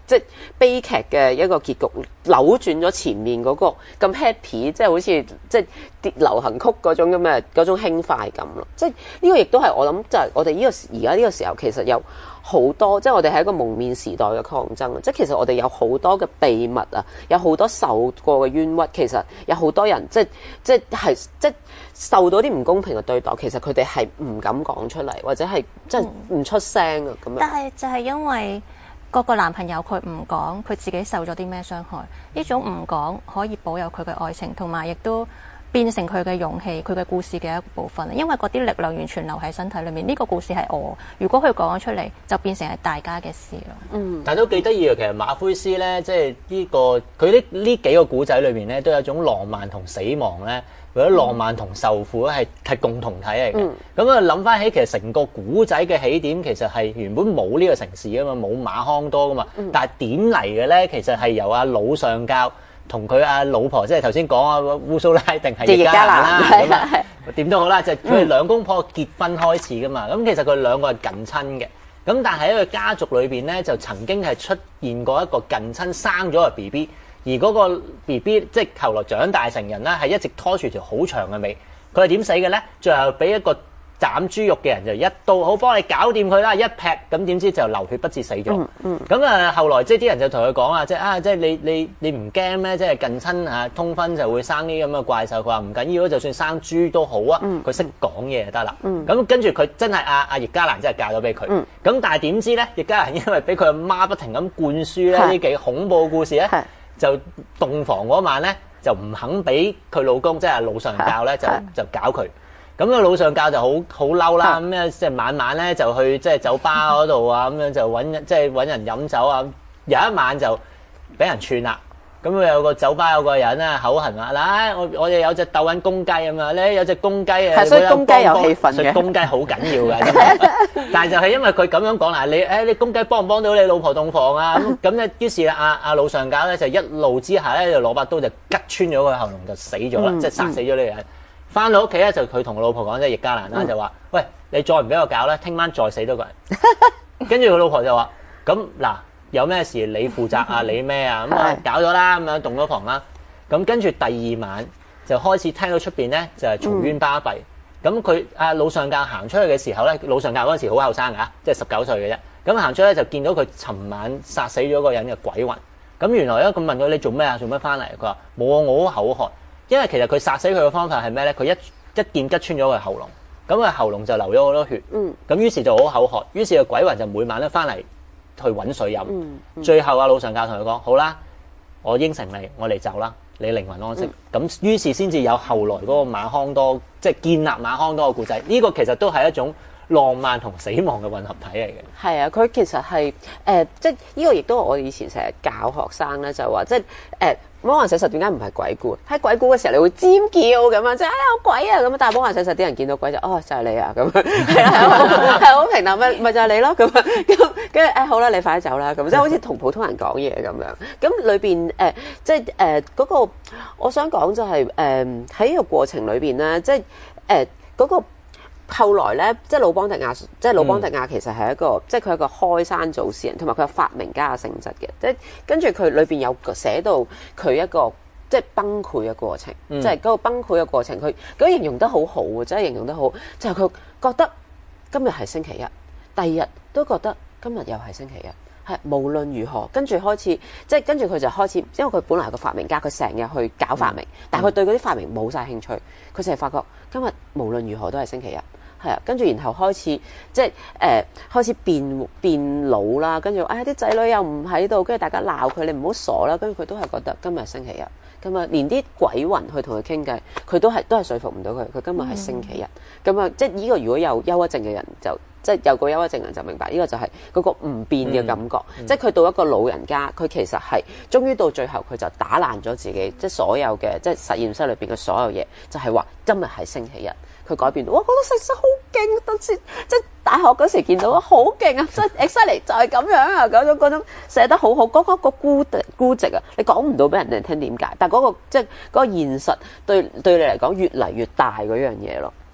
即係悲劇嘅一個結局，扭轉咗前面嗰個咁 happy，即係好似即係跌流行曲嗰種咁嘅嗰種輕快感咯。即係呢個亦都係我諗，就係我哋呢個而家呢個時候其實有好多，即係我哋係一個蒙面時代嘅抗爭啊！即係其實我哋有好多嘅秘密啊，有好多受過嘅冤屈，其實有好多人即係即係係即係受到啲唔公平嘅對待，其實佢哋係唔敢講出嚟，或者係即係唔出聲啊咁樣。 但係就係因為個個男朋友佢唔講，佢自己受咗啲咩傷害，呢種唔講可以保有佢嘅愛情，同埋亦都變成佢嘅勇氣，佢嘅故事嘅一部分。因為嗰啲力量完全留喺身體裏面，呢、這個故事係我。如果佢講咗出嚟，就變成係大家嘅事咯。嗯， 但係都幾得意啊！其實馬奎斯咧，即係呢個佢呢呢幾個古仔裏面咧，都有一種浪漫同死亡咧，或者浪漫同受苦咧，係係共同體嚟嘅。咁啊諗翻起，其實成個古仔嘅起點其實係原本冇呢個城市啊嘛，冇馬康多噶嘛。嗯、但係點嚟嘅咧？其實係由阿老上教同佢阿老婆，即係頭先講阿烏蘇拉定係葉嘉蘭啦，咁啊點都好啦，就佢哋兩公婆結婚開始噶嘛。咁、嗯、其實佢兩個係近親嘅，咁但係喺個家族裏邊咧，就曾經係出現過一個近親生咗個 B B， 而嗰個 B B 即係後來長大成人啦，係一直拖住條好長嘅尾。佢係點死嘅咧？最後俾一個斬豬肉嘅人就一刀，好幫你搞掂佢啦，一劈咁點知就流血不治死咗。咁啊、嗯嗯，後來即係啲人就同佢講啊，即係啊，即係你你你唔驚咩？即係近親啊通婚就會生啲咁嘅怪獸。佢話唔緊要，就算生豬都好啊，佢識講嘢就得啦。咁、嗯、跟住佢真係阿阿葉嘉蘭真係嫁咗俾佢。咁、嗯、但係點知咧？葉嘉蘭因為俾佢阿媽不停咁灌輸咧呢幾恐怖嘅故事咧，就洞房嗰晚咧就唔肯俾佢老公即係老上教咧就就搞佢。咁個老上教就好好嬲啦，咁咧即係晚晚咧就去即係酒吧嗰度啊，咁樣就揾即係揾人飲酒啊。有一晚就俾人串啦，咁佢有個酒吧有個人啊口痕話嗱，我我哋有隻鬥緊公雞咁啊，咧有隻公雞啊， 所以公雞有氣氛嘅， 所以公雞好緊要嘅。但係就係因為佢咁樣講啦，你誒你公雞幫唔幫到你老婆洞房啊？咁咁咧，於是阿阿老上教咧就一怒之下咧就攞把刀就吉穿咗佢喉嚨就死咗啦，即係殺死咗呢個人。翻到屋企咧，就佢同個老婆講，即係葉嘉蘭啦，就話：喂，你再唔俾我搞咧，聽晚再死多個人。跟住佢老婆就話：咁嗱，有咩事你負責啊？你咩啊？咁啊搞咗啦，咁樣動咗房啦。咁跟住第二晚就開始聽到出邊咧就係嘈冤巴閉。咁佢阿老上教行出去嘅時候咧，老上教嗰陣時好後生㗎，即係十九歲嘅啫。咁行出咧就見到佢尋晚殺死咗個人嘅鬼魂。咁原來咧，佢問佢你做咩啊？做乜翻嚟？佢話冇啊，我好口渴。因為其實佢殺死佢嘅方法係咩咧？佢一一劍吉穿咗佢喉嚨，咁佢喉嚨就流咗好多血。嗯。咁於是就好口渴，於是個鬼魂就每晚都翻嚟去揾水飲。嗯嗯、最後阿老上教同佢講：好啦，我應承你，我哋走啦，你靈魂安息。咁、嗯、於是先至有後來嗰個馬康多，即係建立馬康多嘅故仔。呢、這個其實都係一種浪漫同死亡嘅混合體嚟嘅。係啊，佢其實係誒、呃，即係呢個亦都係我以前成日教學生咧，就話即係誒。呃魔幻寫實點解唔係鬼故？喺鬼故嘅時候你會尖叫咁樣，即係哎呀有鬼啊咁，但係魔幻寫實啲人見到鬼就哦就係你啊咁，係啊係好平淡咪咪就係你咯咁，咁跟住誒好啦你快啲走啦咁，即係好似同普通人講嘢咁樣。咁裏邊誒即係誒嗰個我想講就係誒喺呢個過程裏邊咧，即係誒嗰個。後來咧，即係魯邦迪亞，即係魯邦迪亞其實係一個，嗯、即係佢係一個開山祖師人，同埋佢有發明家嘅性質嘅。即係跟住佢裏邊有寫到佢一個即係崩潰嘅過程，嗯、即係嗰個崩潰嘅過程，佢佢形容得好好啊！真係形容得好，就係、是、佢覺得今日係星期一，第二日都覺得今日又係星期一，係無論如何，跟住開始即係跟住佢就開始，因為佢本來係個發明家，佢成日去搞發明，嗯、但係佢對嗰啲發明冇晒興趣，佢淨係發覺今日無論如何都係星期一。係啊，跟住然後開始即係誒、呃、開始變變老啦，跟住哎呀啲仔女又唔喺度，跟住大家鬧佢，你唔好傻啦，跟住佢都係覺得今日係星期日，咁啊連啲鬼魂去同佢傾偈，佢都係都係說服唔到佢，佢今日係星期日，咁啊、嗯、即係呢個如果有憂鬱症嘅人就即係有個憂鬱症人就明白呢、這個就係嗰個唔變嘅感覺，嗯嗯、即係佢到一個老人家，佢其實係終於到最後佢就打爛咗自己，即係所有嘅即係實驗室裏邊嘅所有嘢，就係、是、話今日係星期日。佢改變到，我覺得實質好勁，當時即係大學嗰時見到好勁啊！即係 exactly 就係咁樣啊，嗰種嗰種寫得好好，嗰、嗰個孤孤寂啊，你講唔到俾人哋聽點解，但係、嗰、嗰個即係嗰個現實對對你嚟講越嚟越大嗰樣嘢咯。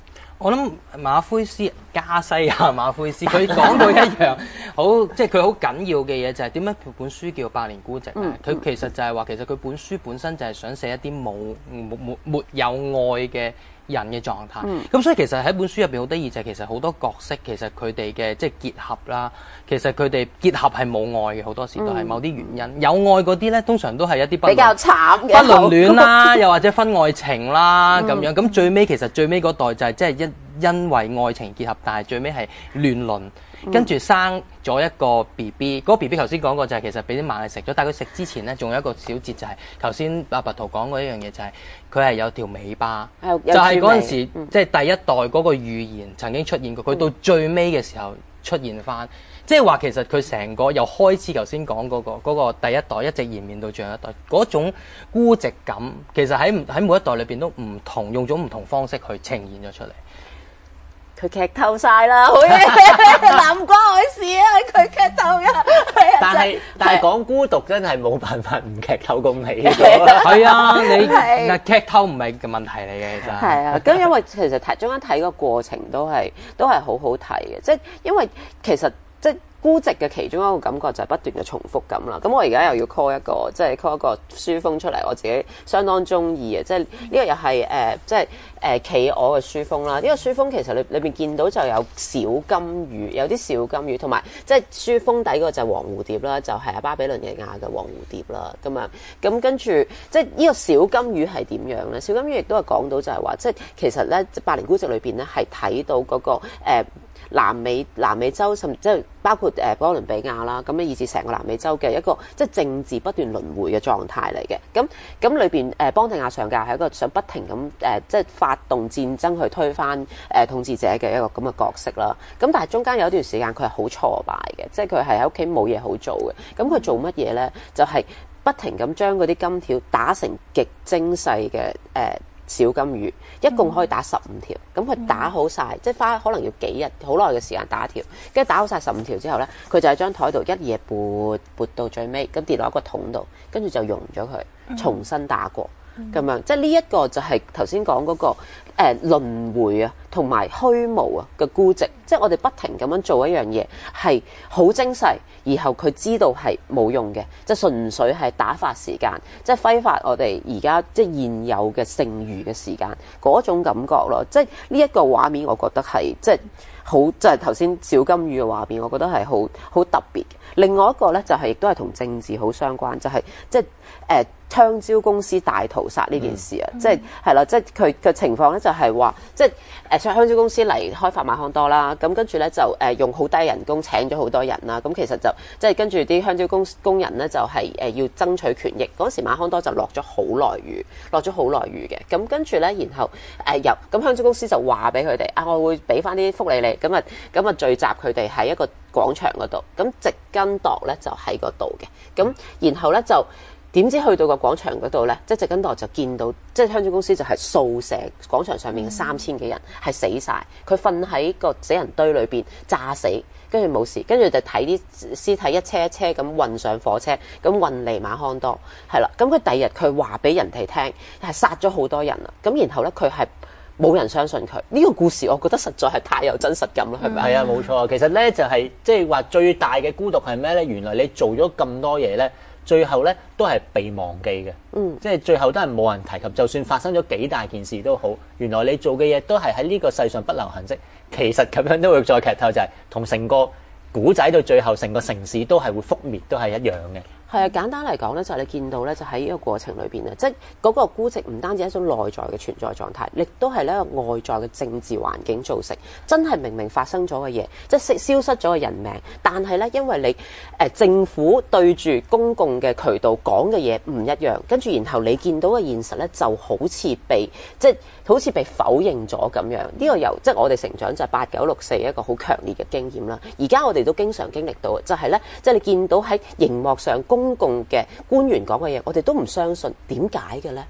我諗馬奎斯加西亞馬奎斯，佢講到一樣好，即係佢好緊要嘅嘢就係點解本書叫《百年孤寂》咧？佢、嗯、其實就係話，其實佢本書本身就係想寫一啲冇沒沒沒有愛嘅人嘅狀態。咁、嗯、所以其實喺本書入邊好得意就係其實好多角色其實佢哋嘅即係結合啦，其實佢哋結合係冇愛嘅，好多時都係某啲原因。嗯、有愛嗰啲咧，通常都係一啲比較慘嘅不倫戀啦，又或者婚外情啦咁、嗯、樣。咁最尾其實最尾嗰代就係即係因因為愛情結合，但係最尾係亂倫。跟住生咗一個 B B， 嗰個 B B 頭先講過就係其實俾啲螞蟻食咗，但係佢食之前咧仲有一個小節就係頭先阿白圖講過一樣嘢就係佢係有條尾巴，就係嗰陣時即係、嗯就是、第一代嗰個預言曾經出現過，佢到最尾嘅時候出現翻，即係話其實佢成個由開始頭先講嗰個嗰、嗰個第一代一直延綿到最後一代嗰種孤寂感，其實喺喺每一代裏邊都唔同，用咗唔同方式去呈現咗出嚟。 佢劇透晒啦，好嘢，嗱唔關我事啊，佢劇透噶。 但係但係講孤獨真係冇辦法唔劇透個尾。 係啊，你嗱劇透唔係個問題嚟嘅，其實。 係啊，咁因為其實睇中間睇個過程都係都係好好睇嘅，即係因為其實即係。孤寂嘅其中一個感覺就係不斷嘅重複感啦。咁我而家又要 call 一個，即係 call 一個書封出嚟，我自己相當中意嘅。即係呢個又係誒，即係誒企鵝嘅書封啦。呢、這個書封其實裏裏邊見到就有小金魚，有啲小金魚，同埋即係書封底嗰個就係黃蝴蝶啦，就係、是、阿巴比倫嘅亞嘅黃蝴蝶啦。咁啊，咁跟住即係呢個小金魚係點樣咧？小金魚亦都係講到就係話，即係其實咧，百年孤寂裏邊咧係睇到嗰、那個、呃南美南美洲甚至即係包括誒哥倫比亞啦，咁咧以至成個南美洲嘅一個即係政治不斷輪迴嘅狀態嚟嘅。咁咁裏邊誒邦迪亞上教係一個想不停咁誒即係發動戰爭去推翻誒統治者嘅一個咁嘅角色啦。咁但係中間有一段時間佢係好挫敗嘅，即係佢係喺屋企冇嘢好做嘅。咁佢做乜嘢咧？就係、是、不停咁將嗰啲金條打成極精細嘅誒。呃小金魚一共可以打十五條，咁佢打好晒，嗯、即係花可能要幾日好耐嘅時間打一條，跟住打好晒十五條之後咧，佢就喺張台度一嘢撥撥到最尾，咁跌落一個桶度，跟住就溶咗佢，重新打過咁、嗯、樣，即係呢一個就係頭先講嗰個誒、呃、輪迴啊，同埋虛無啊嘅孤寂，即係我哋不停咁樣做一樣嘢，係好精細，然後佢知道係冇用嘅，即係純粹係打發時間，即係揮發我哋而家即係現有嘅剩餘嘅時間嗰種感覺咯。即係呢一個畫面，我覺得係即係好，即係頭先小金魚嘅畫面，我覺得係好好特別。另外一個咧就係亦都係同政治好相關，就係、是、即係誒。呃香蕉公司大屠殺呢件事啊、嗯，即係係啦，即係佢嘅情況咧就係話，即係誒香蕉公司嚟開發馬康多啦，咁跟住咧就誒用好低人工請咗好多人啦，咁其實就即係跟住啲香蕉工工人咧就係誒要爭取權益，嗰時馬康多就落咗好耐雨，落咗好耐雨嘅，咁跟住咧然後誒入咁香蕉公司就話俾佢哋啊，我會俾翻啲福利你，咁啊咁啊聚集佢哋喺一個廣場嗰度，咁植根度咧就喺嗰度嘅，咁然後咧就。點知去到個廣場嗰度咧，即係植根度就見到，即係香蕉公司就係掃射廣場上面嘅三千幾人係死晒，佢瞓喺個死人堆裏邊炸死，跟住冇事，跟住就睇啲屍體一車一車咁運上火車，咁運嚟馬康多，係啦，咁佢第二日佢話俾人哋聽係殺咗好多人啦，咁然後咧佢係冇人相信佢，呢、這個故事我覺得實在係太有真實感啦，係咪？ 係啊，冇錯，其實咧就係即係話最大嘅孤獨係咩咧？原來你做咗咁多嘢咧。最後咧都係被忘記嘅，嗯，即係最後都係冇人提及。就算發生咗幾大件事都好，原來你做嘅嘢都係喺呢個世上不留痕跡。其實咁樣都會再劇透，就係同成個古仔到最後，成個城市都係會覆滅，都係一樣嘅。 係啊，簡單嚟講咧，就係、是、你見到咧，就喺呢個過程裏邊咧，即係嗰個孤寂唔單止係一種內在嘅存在狀態，亦都係呢個外在嘅政治環境造成。真係明明發生咗嘅嘢，即係消失咗嘅人命，但係咧，因為你誒、呃、政府對住公共嘅渠道講嘅嘢唔一樣，跟住然後你見到嘅現實咧，就好似被即係好似被否認咗咁樣。呢、這個由即係我哋成長就係八九六四一個好強烈嘅經驗啦。而家我哋都經常經歷到，就係、是、咧，即係你見到喺熒幕上公公共嘅官員講嘅嘢，我哋都唔相信，點解嘅咧？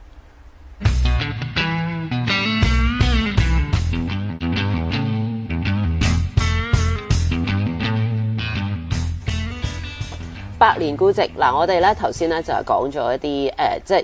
百年孤寂嗱，我哋咧頭先咧就係講咗一啲誒、呃，即係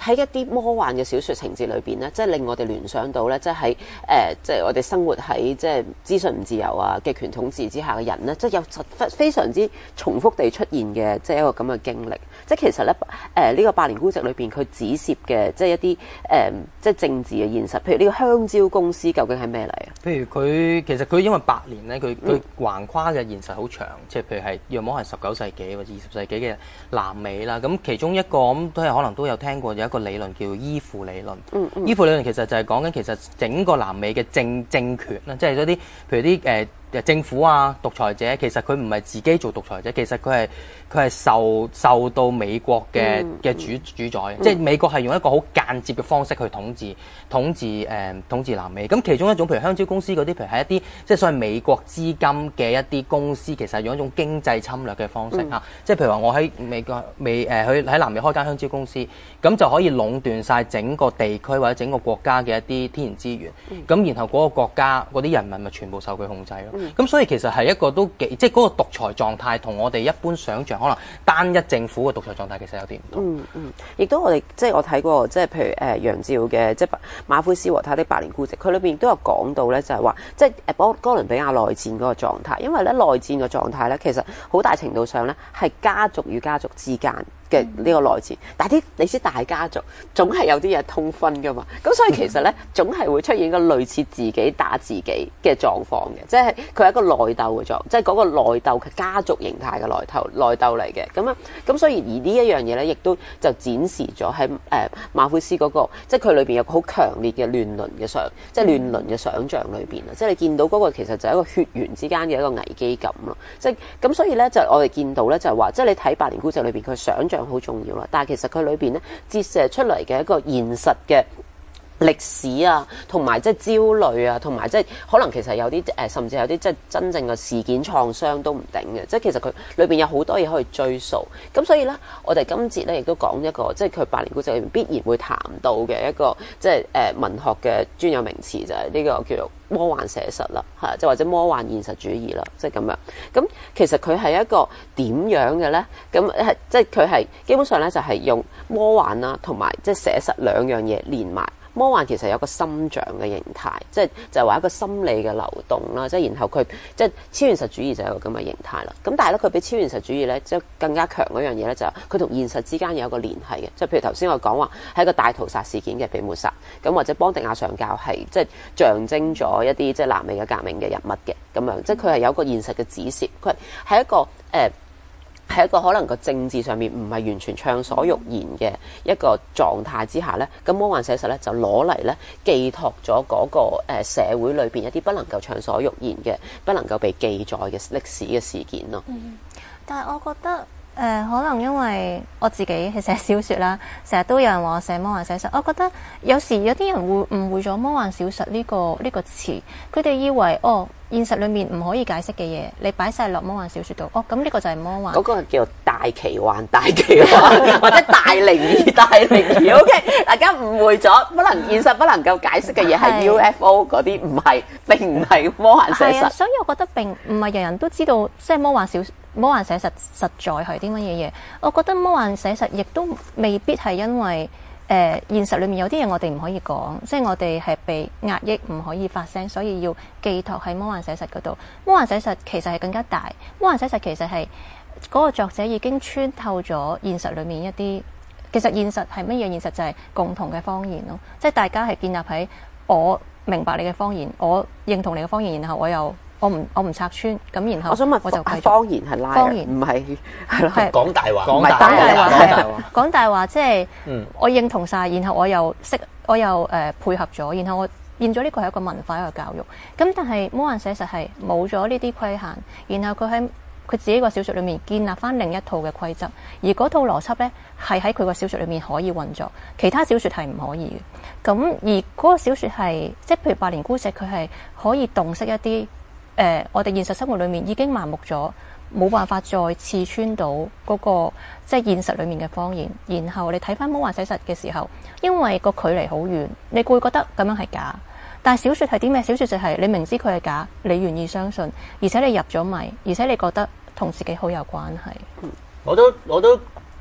喺一啲魔幻嘅小説情節裏邊咧，即係令我哋聯想到咧，即係喺誒即係我哋生活喺即係資訊唔自由啊、極權統治之下嘅人咧，即係有非非常之重複地出現嘅，即係一個咁嘅經歷。即係其實咧，誒、呃、呢、這個百年孤寂裏邊佢指涉嘅，即係一啲誒、呃、即係政治嘅現實。譬如呢個香蕉公司究竟係咩嚟啊？ 譬如佢其實佢因為百年咧，佢佢橫跨嘅現實好長，即係譬如係約莫係十九世紀或者二十世紀嘅南美啦。咁其中一個咁都係可能都有聽過有一個理論叫依附理論。嗯嗯、依附理論其實就係講緊其實整個南美嘅政政權啦，即係嗰啲譬如啲誒。呃政府啊，獨裁者其實佢唔係自己做獨裁者，其實佢係佢係受受到美國嘅嘅主主宰，嗯、即係美國係用一個好間接嘅方式去統治統治誒、呃、統治南美。咁其中一種譬如香蕉公司嗰啲，譬如係一啲即係所謂美國資金嘅一啲公司，其實係用一種經濟侵略嘅方式嚇，嗯、即係譬如話我喺美國美誒去喺南美開間香蕉公司，咁就可以壟斷晒整個地區或者整個國家嘅一啲天然資源，咁、嗯、然後嗰個國家嗰啲人民咪全部受佢控制咯。嗯咁所以其實係一個都幾，即係嗰個獨裁狀態同我哋一般想像可能單一政府嘅獨裁狀態其實有啲唔同。嗯嗯，亦都我哋即係我睇過，即係譬如誒楊照嘅即係馬奎斯和他的百年孤寂，佢裏邊都有講到咧，就係話即係誒哥哥倫比亞內戰嗰個狀態，因為咧內戰嘅狀態咧，其實好大程度上咧係家族與家族之間嘅呢個內戰，但係啲你知大家族總係有啲嘢通婚噶嘛，咁所以其實咧總係會出現個類似自己打自己嘅狀況嘅，即係佢係一個內鬥嘅狀，即係嗰個內鬥嘅家族形態嘅內鬥內鬥嚟嘅，咁啊咁所以而呢一樣嘢咧，亦都就展示咗喺誒馬奎斯嗰個，即係佢裏邊有個好強烈嘅亂倫嘅想，即係亂倫嘅想像裏邊啊，即係你見到嗰個其實就係一個血緣之間嘅一個危機感咯，即係咁所以咧就我哋見到咧就係話，即係你睇百年孤寂裏邊佢想像好重要啦，但係其實佢裏邊咧折射出嚟嘅一個現實嘅歷史啊，同埋即係焦慮啊，同埋即係可能其實有啲誒、呃，甚至有啲即係真正嘅事件創傷都唔定嘅，即係其實佢裏邊有好多嘢可以追溯。咁所以咧，我哋今節咧亦都講一個即係佢百年孤寂裏邊必然會談到嘅一個即係誒、呃、文學嘅專有名詞，就係、是、呢個叫做魔幻寫實啦，嚇，即或者魔幻現實主義啦，即係咁樣。咁其實佢係一個點樣嘅咧？咁係即係佢係基本上咧就係用魔幻啦，同埋即係寫實兩樣嘢連埋。魔幻其實有個心象嘅形態，即係就係話一個心理嘅流動啦，即係然後佢即係超現實主義就係一個咁嘅形態啦。咁但係咧，佢比超現實主義咧即係更加強嗰樣嘢咧，就係佢同現實之間有一個聯繫嘅。即係譬如頭先我講話係一個大屠殺事件嘅被抹殺，咁或者邦迪亞上校係即係象徵咗一啲即係南美嘅革命嘅人物嘅咁樣，即係佢係有一個現實嘅指涉，佢係一個誒。呃喺一個可能個政治上面唔係完全暢所欲言嘅一個狀態之下咧，咁魔幻寫實咧就攞嚟咧寄託咗嗰個誒社會裏邊一啲不能夠暢所欲言嘅、不能夠被記載嘅歷史嘅事件咯。 嗯，但係我覺得誒、呃，可能因為我自己係寫小説啦，成日都有人話我寫魔幻寫實，我覺得有時有啲人會誤會咗魔幻小説呢個呢個詞，佢哋以為哦。現實裏面唔可以解釋嘅嘢，你擺晒落魔幻小説度，哦，咁呢個就係魔幻。 嗰個叫做大奇幻、大奇幻或者大靈異、大靈異。O K， 大家誤會咗，不能現實不能夠解釋嘅嘢係 U F O 嗰啲，唔係並唔係魔幻寫實。 所以我覺得並唔係人人都知道，即係魔幻小魔幻寫實實在係啲乜嘢嘢。我覺得魔幻寫實亦都未必係因為。誒、呃、現實裏面有啲嘢我哋唔可以講，即係我哋係被壓抑唔可以發聲，所以要寄託喺魔幻寫實嗰度。魔幻寫實其實係更加大，魔幻寫實其實係嗰個作者已經穿透咗現實裏面一啲。其實現實係乜嘢？現實就係共同嘅謊言咯，即係大家係建立喺我明白你嘅謊言，我認同你嘅謊言，然後我又。我唔我唔拆穿咁，然後我想問， 我就謊言係拉，謊言唔係係咯， 講大話， 講大話， 講大話，講大話，即係我認同晒，然後我又識，我又誒、呃、配合咗，然後我變咗呢個係一個文化一個教育。咁但係魔幻寫實係冇咗呢啲規限，然後佢喺佢自己個小説裏面建立翻另一套嘅規則，而嗰套邏輯咧係喺佢個小説裏面可以運作，其他小説係唔可以嘅。咁而嗰個小説係即係譬如《百年孤寂》，佢係可以洞悉一啲。誒、呃，我哋現實生活裏面已經麻木咗，冇辦法再刺穿到嗰、那個即係現實裏面嘅謊言。然後你睇翻魔幻寫實嘅時候，因為個距離好遠，你會覺得咁樣係假。但係小説係啲咩？小説就係你明知佢係假，你願意相信，而且你入咗迷，而且你覺得同自己好有關係。 我都我都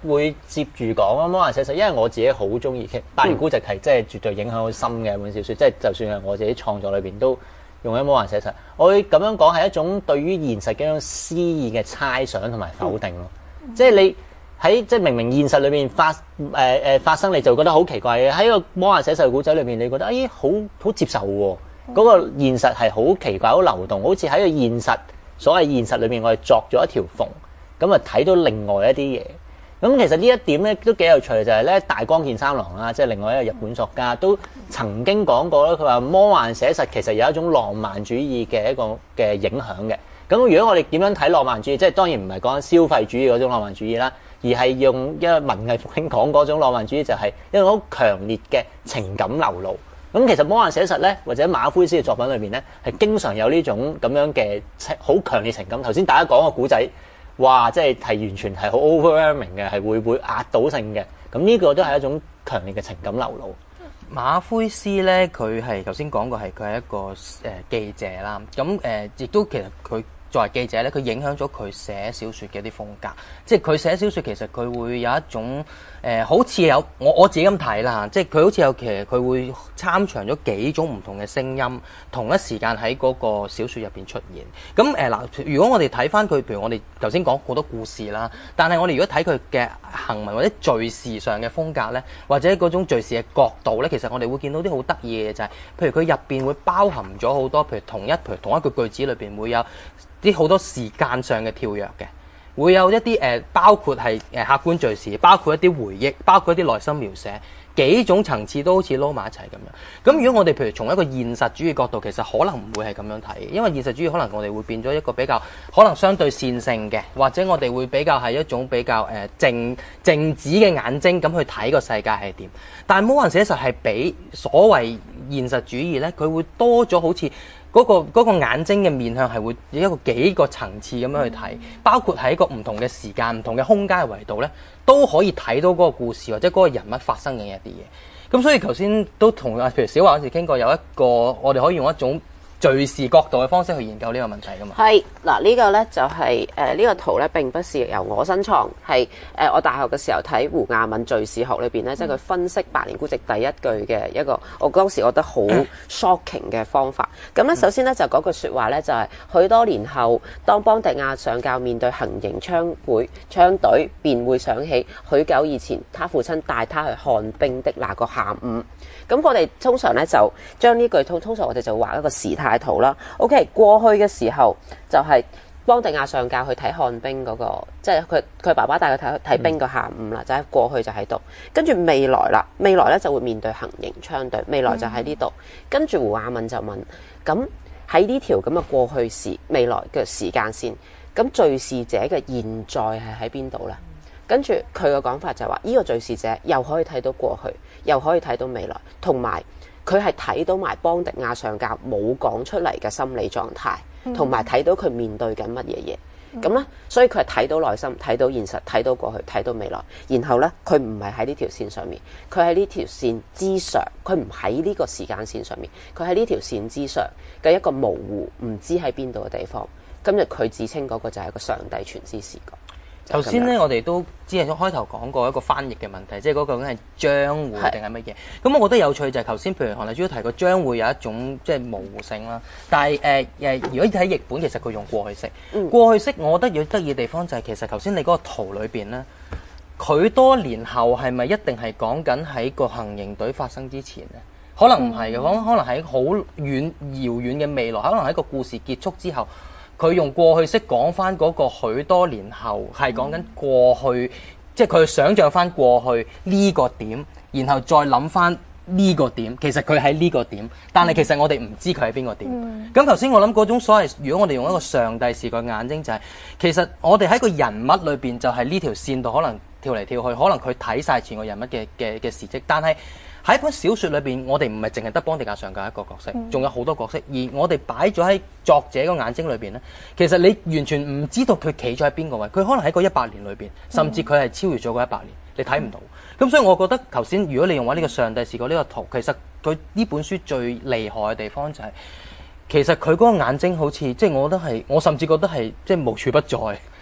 會接住講啊，魔幻寫實，因為我自己好中意，其實《百年孤寂》係即係絕對影響好深嘅一本小説，即係就算係我自己創作裏邊都用咗魔幻寫實。我會咁樣講係一種對於現實嘅一種詩意嘅猜想同埋否定咯。嗯、即係你喺即係明明現實裏邊發誒誒、呃、發生，你就覺得好奇怪嘅。喺個魔幻寫實嘅古仔裏邊，你覺得誒好好接受喎。嗰、那個現實係好奇怪、好流動，好似喺個現實所謂現實裏邊，我哋作咗一條縫，咁啊睇到另外一啲嘢。咁其實呢一點咧都幾有趣，就係咧大江健三郎啦，即係另外一個日本作家都曾經講過啦。佢話魔幻寫實其實有一種浪漫主義嘅一個嘅影響嘅。咁如果我哋點樣睇浪漫主義，即係當然唔係講消費主義嗰種浪漫主義啦，而係用一個文藝復興講嗰種浪漫主義，就係一種好強烈嘅情感流露。咁其實魔幻寫實咧，或者馬奎斯嘅作品裏邊咧，係經常有呢種咁樣嘅好強烈情感。頭先大家講個古仔。哇！即係係完全係好 overwhelming 嘅，係會會壓倒性嘅。咁呢個都係一種強烈嘅情感流露。 馬奎斯咧，佢係頭先講過係佢係一個誒、呃、記者啦。咁誒亦都其實佢作為記者咧，佢影響咗佢寫小説嘅啲風格。即係佢寫小説其實佢會有一種誒、呃，好似有我我自己咁睇啦。即係佢好似有其實佢會參詳咗幾種唔同嘅聲音，同一時間喺嗰個小説入邊出現。咁誒嗱，如果我哋睇翻佢，譬如我哋頭先講好多故事啦，但係我哋如果睇佢嘅行文或者敘事上嘅風格咧，或者嗰種敘事嘅角度咧，其實我哋會見到啲好得意嘅嘢，就係、是、譬如佢入邊會包含咗好多，譬如同一譬如同一句句子裏邊會有啲好多時間上嘅跳躍嘅。會有一啲誒、呃，包括係誒客觀敘事，包括一啲回憶，包括一啲內心描寫，幾種層次都好似撈埋一齊咁樣。咁如果我哋譬如從一個現實主義角度，其實可能唔會係咁樣睇，因為現實主義可能我哋會變咗一個比較可能相對線性嘅，或者我哋會比較係一種比較誒靜靜止嘅眼睛咁去睇個世界係點。但係魔幻寫實係比所謂現實主義咧，佢會多咗好似。嗰個嗰個眼睛嘅面向係會有一個幾個層次咁樣去睇，包括喺一個唔同嘅時間、唔同嘅空間嘅維度咧，都可以睇到嗰個故事或者嗰個人物發生嘅一啲嘢。咁所以頭先都同啊，譬如小華嗰時傾過，有一個我哋可以用一種敘事角度嘅方式去研究呢個問題噶嘛？係嗱，呢個咧就係誒呢個圖咧並不是由我新創，係誒、呃、我大學嘅時候睇胡亞敏敘事學裏邊咧，即係佢分析《百年孤寂》第一句嘅一個，我當時覺得好 shocking 嘅方法。咁咧首先咧就嗰句説話咧就係、是、許多年後，當邦迪亞上校面對行刑槍會槍隊，便會想起許久以前他父親帶他去看兵的那個下午。咁我哋通常咧就將呢句通通常我哋就畫一個時態圖啦。OK， 過去嘅時候就係邦迪亞上校去睇看兵嗰、那個，即係佢佢爸爸帶佢睇睇兵個下午啦，嗯、就喺過去就喺度。跟住未來啦，未來咧就會面對行刑槍隊，未來就喺呢度。跟住胡亞敏就問：咁喺呢條咁嘅過去時未來嘅時間線，咁敘事者嘅現在係喺邊度咧？跟住佢嘅講法就係話，呢、這個敘事者又可以睇到過去，又可以睇到未來，同埋佢係睇到埋邦迪亞上校冇講出嚟嘅心理狀態，同埋睇到佢面對緊乜嘢嘢。咁咧、嗯，所以佢係睇到內心，睇到現實，睇到過去，睇到未來。然後咧，佢唔係喺呢條線上面，佢喺呢條線之上，佢唔喺呢個時間線上面，佢喺呢條線之上嘅一個模糊，唔知喺邊度嘅地方。今日佢自稱嗰個就係一個上帝全知視角。 頭先咧，我哋都只係開頭講過一個翻譯嘅問題，即係嗰個究竟係將會定係乜嘢？咁我覺得有趣就係頭先，譬如韓麗珠都提過將會有一種即係模糊性啦。但係誒誒，如果睇譯本，其實佢用過去式。嗯、過去式，我覺得有得意嘅地方就係、是、其實頭先你嗰個圖裏邊咧，佢多年後係咪一定係講緊喺個行刑隊發生之前咧？可能唔係嘅，可可能喺好遠遙遠嘅未來，可能喺個故事結束之後。佢用過去式講翻嗰個許多年後，係講緊過去，嗯、即係佢想像翻過去呢個點，然後再諗翻呢個點。其實佢喺呢個點，但係其實我哋唔知佢喺邊個點。咁頭先我諗嗰種所謂，如果我哋用一個上帝視角眼睛，就係、是、其實我哋喺個人物裏邊，就係呢條線度可能跳嚟跳去，可能佢睇晒全個人物嘅嘅嘅事蹟，但係。喺一本小説裏邊，我哋唔係淨係得邦迪亞上校一個角色，仲有好多角色。而我哋擺咗喺作者個眼睛裏邊咧，其實你完全唔知道佢企咗喺邊個位。佢可能喺個一百年裏邊，甚至佢係超越咗嗰一百年，你睇唔到。咁所以我覺得頭先，如果你用話呢個上帝視角呢個圖，其實佢呢本書最厲害嘅地方就係、是，其實佢嗰個眼睛好似，即係我覺得係，我甚至覺得係即係無處不在。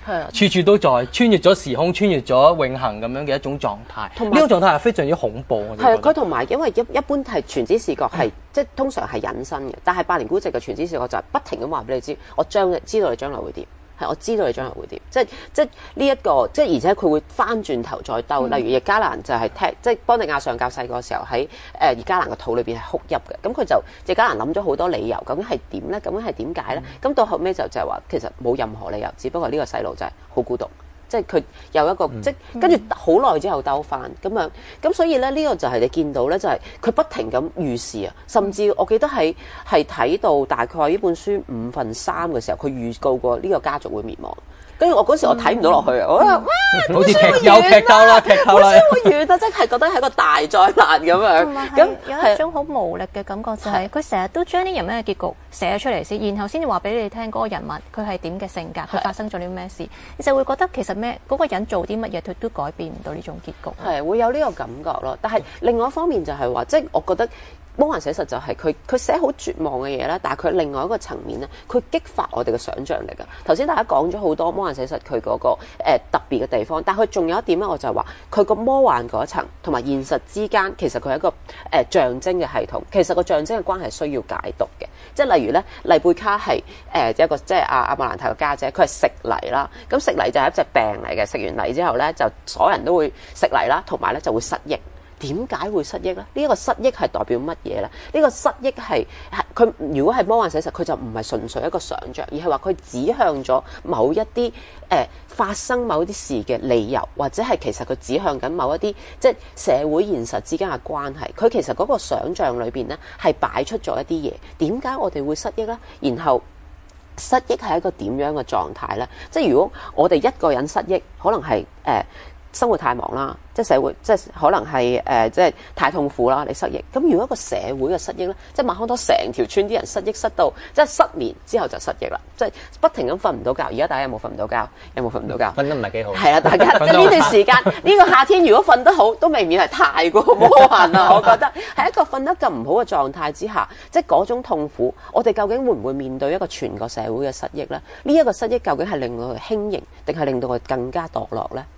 係啊處處都在穿越咗時空、穿越咗永恆咁樣嘅一種狀態。 同埋呢種狀態係非常之恐怖。我哋係啊， 覺得佢同埋因為一一般係全知視覺係、嗯、即係通常係隱身嘅，但係百年孤寂嘅全知視覺就係不停咁話俾你知，我將知道你將來會點。係，我知道你將來會點，即係即係呢一個，即係而且佢會翻轉頭再兜。嗯、例如易加蘭就係聽，即係邦迪亞上教細個時候喺誒易加蘭個肚裏邊係哭泣嘅，咁佢就易加蘭諗咗好多理由，究竟係點咧？究竟係點解咧？咁、嗯、到後尾就就係話其實冇任何理由，只不過呢個細路就係好孤獨。即係佢有一個，嗯、即係跟住好耐之後兜翻咁樣，咁所以咧呢、呢個就係你見到咧，就係佢不停咁預示啊，甚至我記得係係睇到大概呢本書五分三嘅時候，佢預告過呢個家族會滅亡。跟住我嗰時我睇唔到落去啊！我話哇， 好似劇有劇透啦，劇透啦， 好遠啊！即係覺得係一個大災難咁樣。 咁有一種好無力嘅感覺，就係佢成日都將啲人物嘅結局寫出嚟先，然後先至話俾你哋聽嗰個人物佢係點嘅性格，佢發生咗啲咩事，你就會覺得其實咩嗰個人做啲乜嘢，佢都改變唔到呢種結局。 係會有呢個感覺咯。但係另外一方面就係話，即係我覺得。魔幻寫實就係佢佢寫好絕望嘅嘢啦，但係佢另外一個層面咧，佢激發我哋嘅想像力㗎。頭先大家講咗好多魔幻寫實佢嗰、嗰個、呃、特別嘅地方，但係佢仲有一點咧，我就係話佢個魔幻嗰一層同埋現實之間，其實佢係一個誒、呃、象徵嘅系統。其實個象徵嘅關係需要解讀嘅，即係例如咧，麗貝卡係誒、呃、一個即係阿阿莫蘭泰嘅家姐，佢係食泥啦。咁食泥就係一隻病嚟嘅，食完泥之後咧，就所有人都會食泥啦，同埋咧就會失憶。點解會失憶咧？呢、這、一個失憶係代表乜嘢咧？呢、這個失憶係係佢如果係魔幻寫實，佢就唔係純粹一個想像，而係話佢指向咗某一啲誒、呃、發生某啲事嘅理由，或者係其實佢指向緊某一啲即係社會現實之間嘅關係。佢其實嗰個想像裏邊咧係擺出咗一啲嘢。點解我哋會失憶咧？然後失憶係一個點樣嘅狀態咧？即係如果我哋一個人失憶，可能係誒。呃生活太忙啦，即係社會，即係可能係誒、呃，即係太痛苦啦，你失憶。咁如果一個社會嘅失憶咧，即係馬康多成條村啲人失憶失到，即係失眠之後就失憶啦，即係不停咁瞓唔到覺。而家大家有冇瞓唔到覺？有冇瞓唔到覺？ 瞓得唔係幾好。 係啊，大家即係呢段時間，呢個夏天如果瞓得好，都未免係太過魔幻啦。我覺得喺一個瞓得咁唔好嘅狀態之下，即係嗰種痛苦，我哋究竟會唔會面對一個全個社會嘅失憶咧？呢、這、一個失憶究竟係令到佢輕盈，定係令到佢更加墮落咧？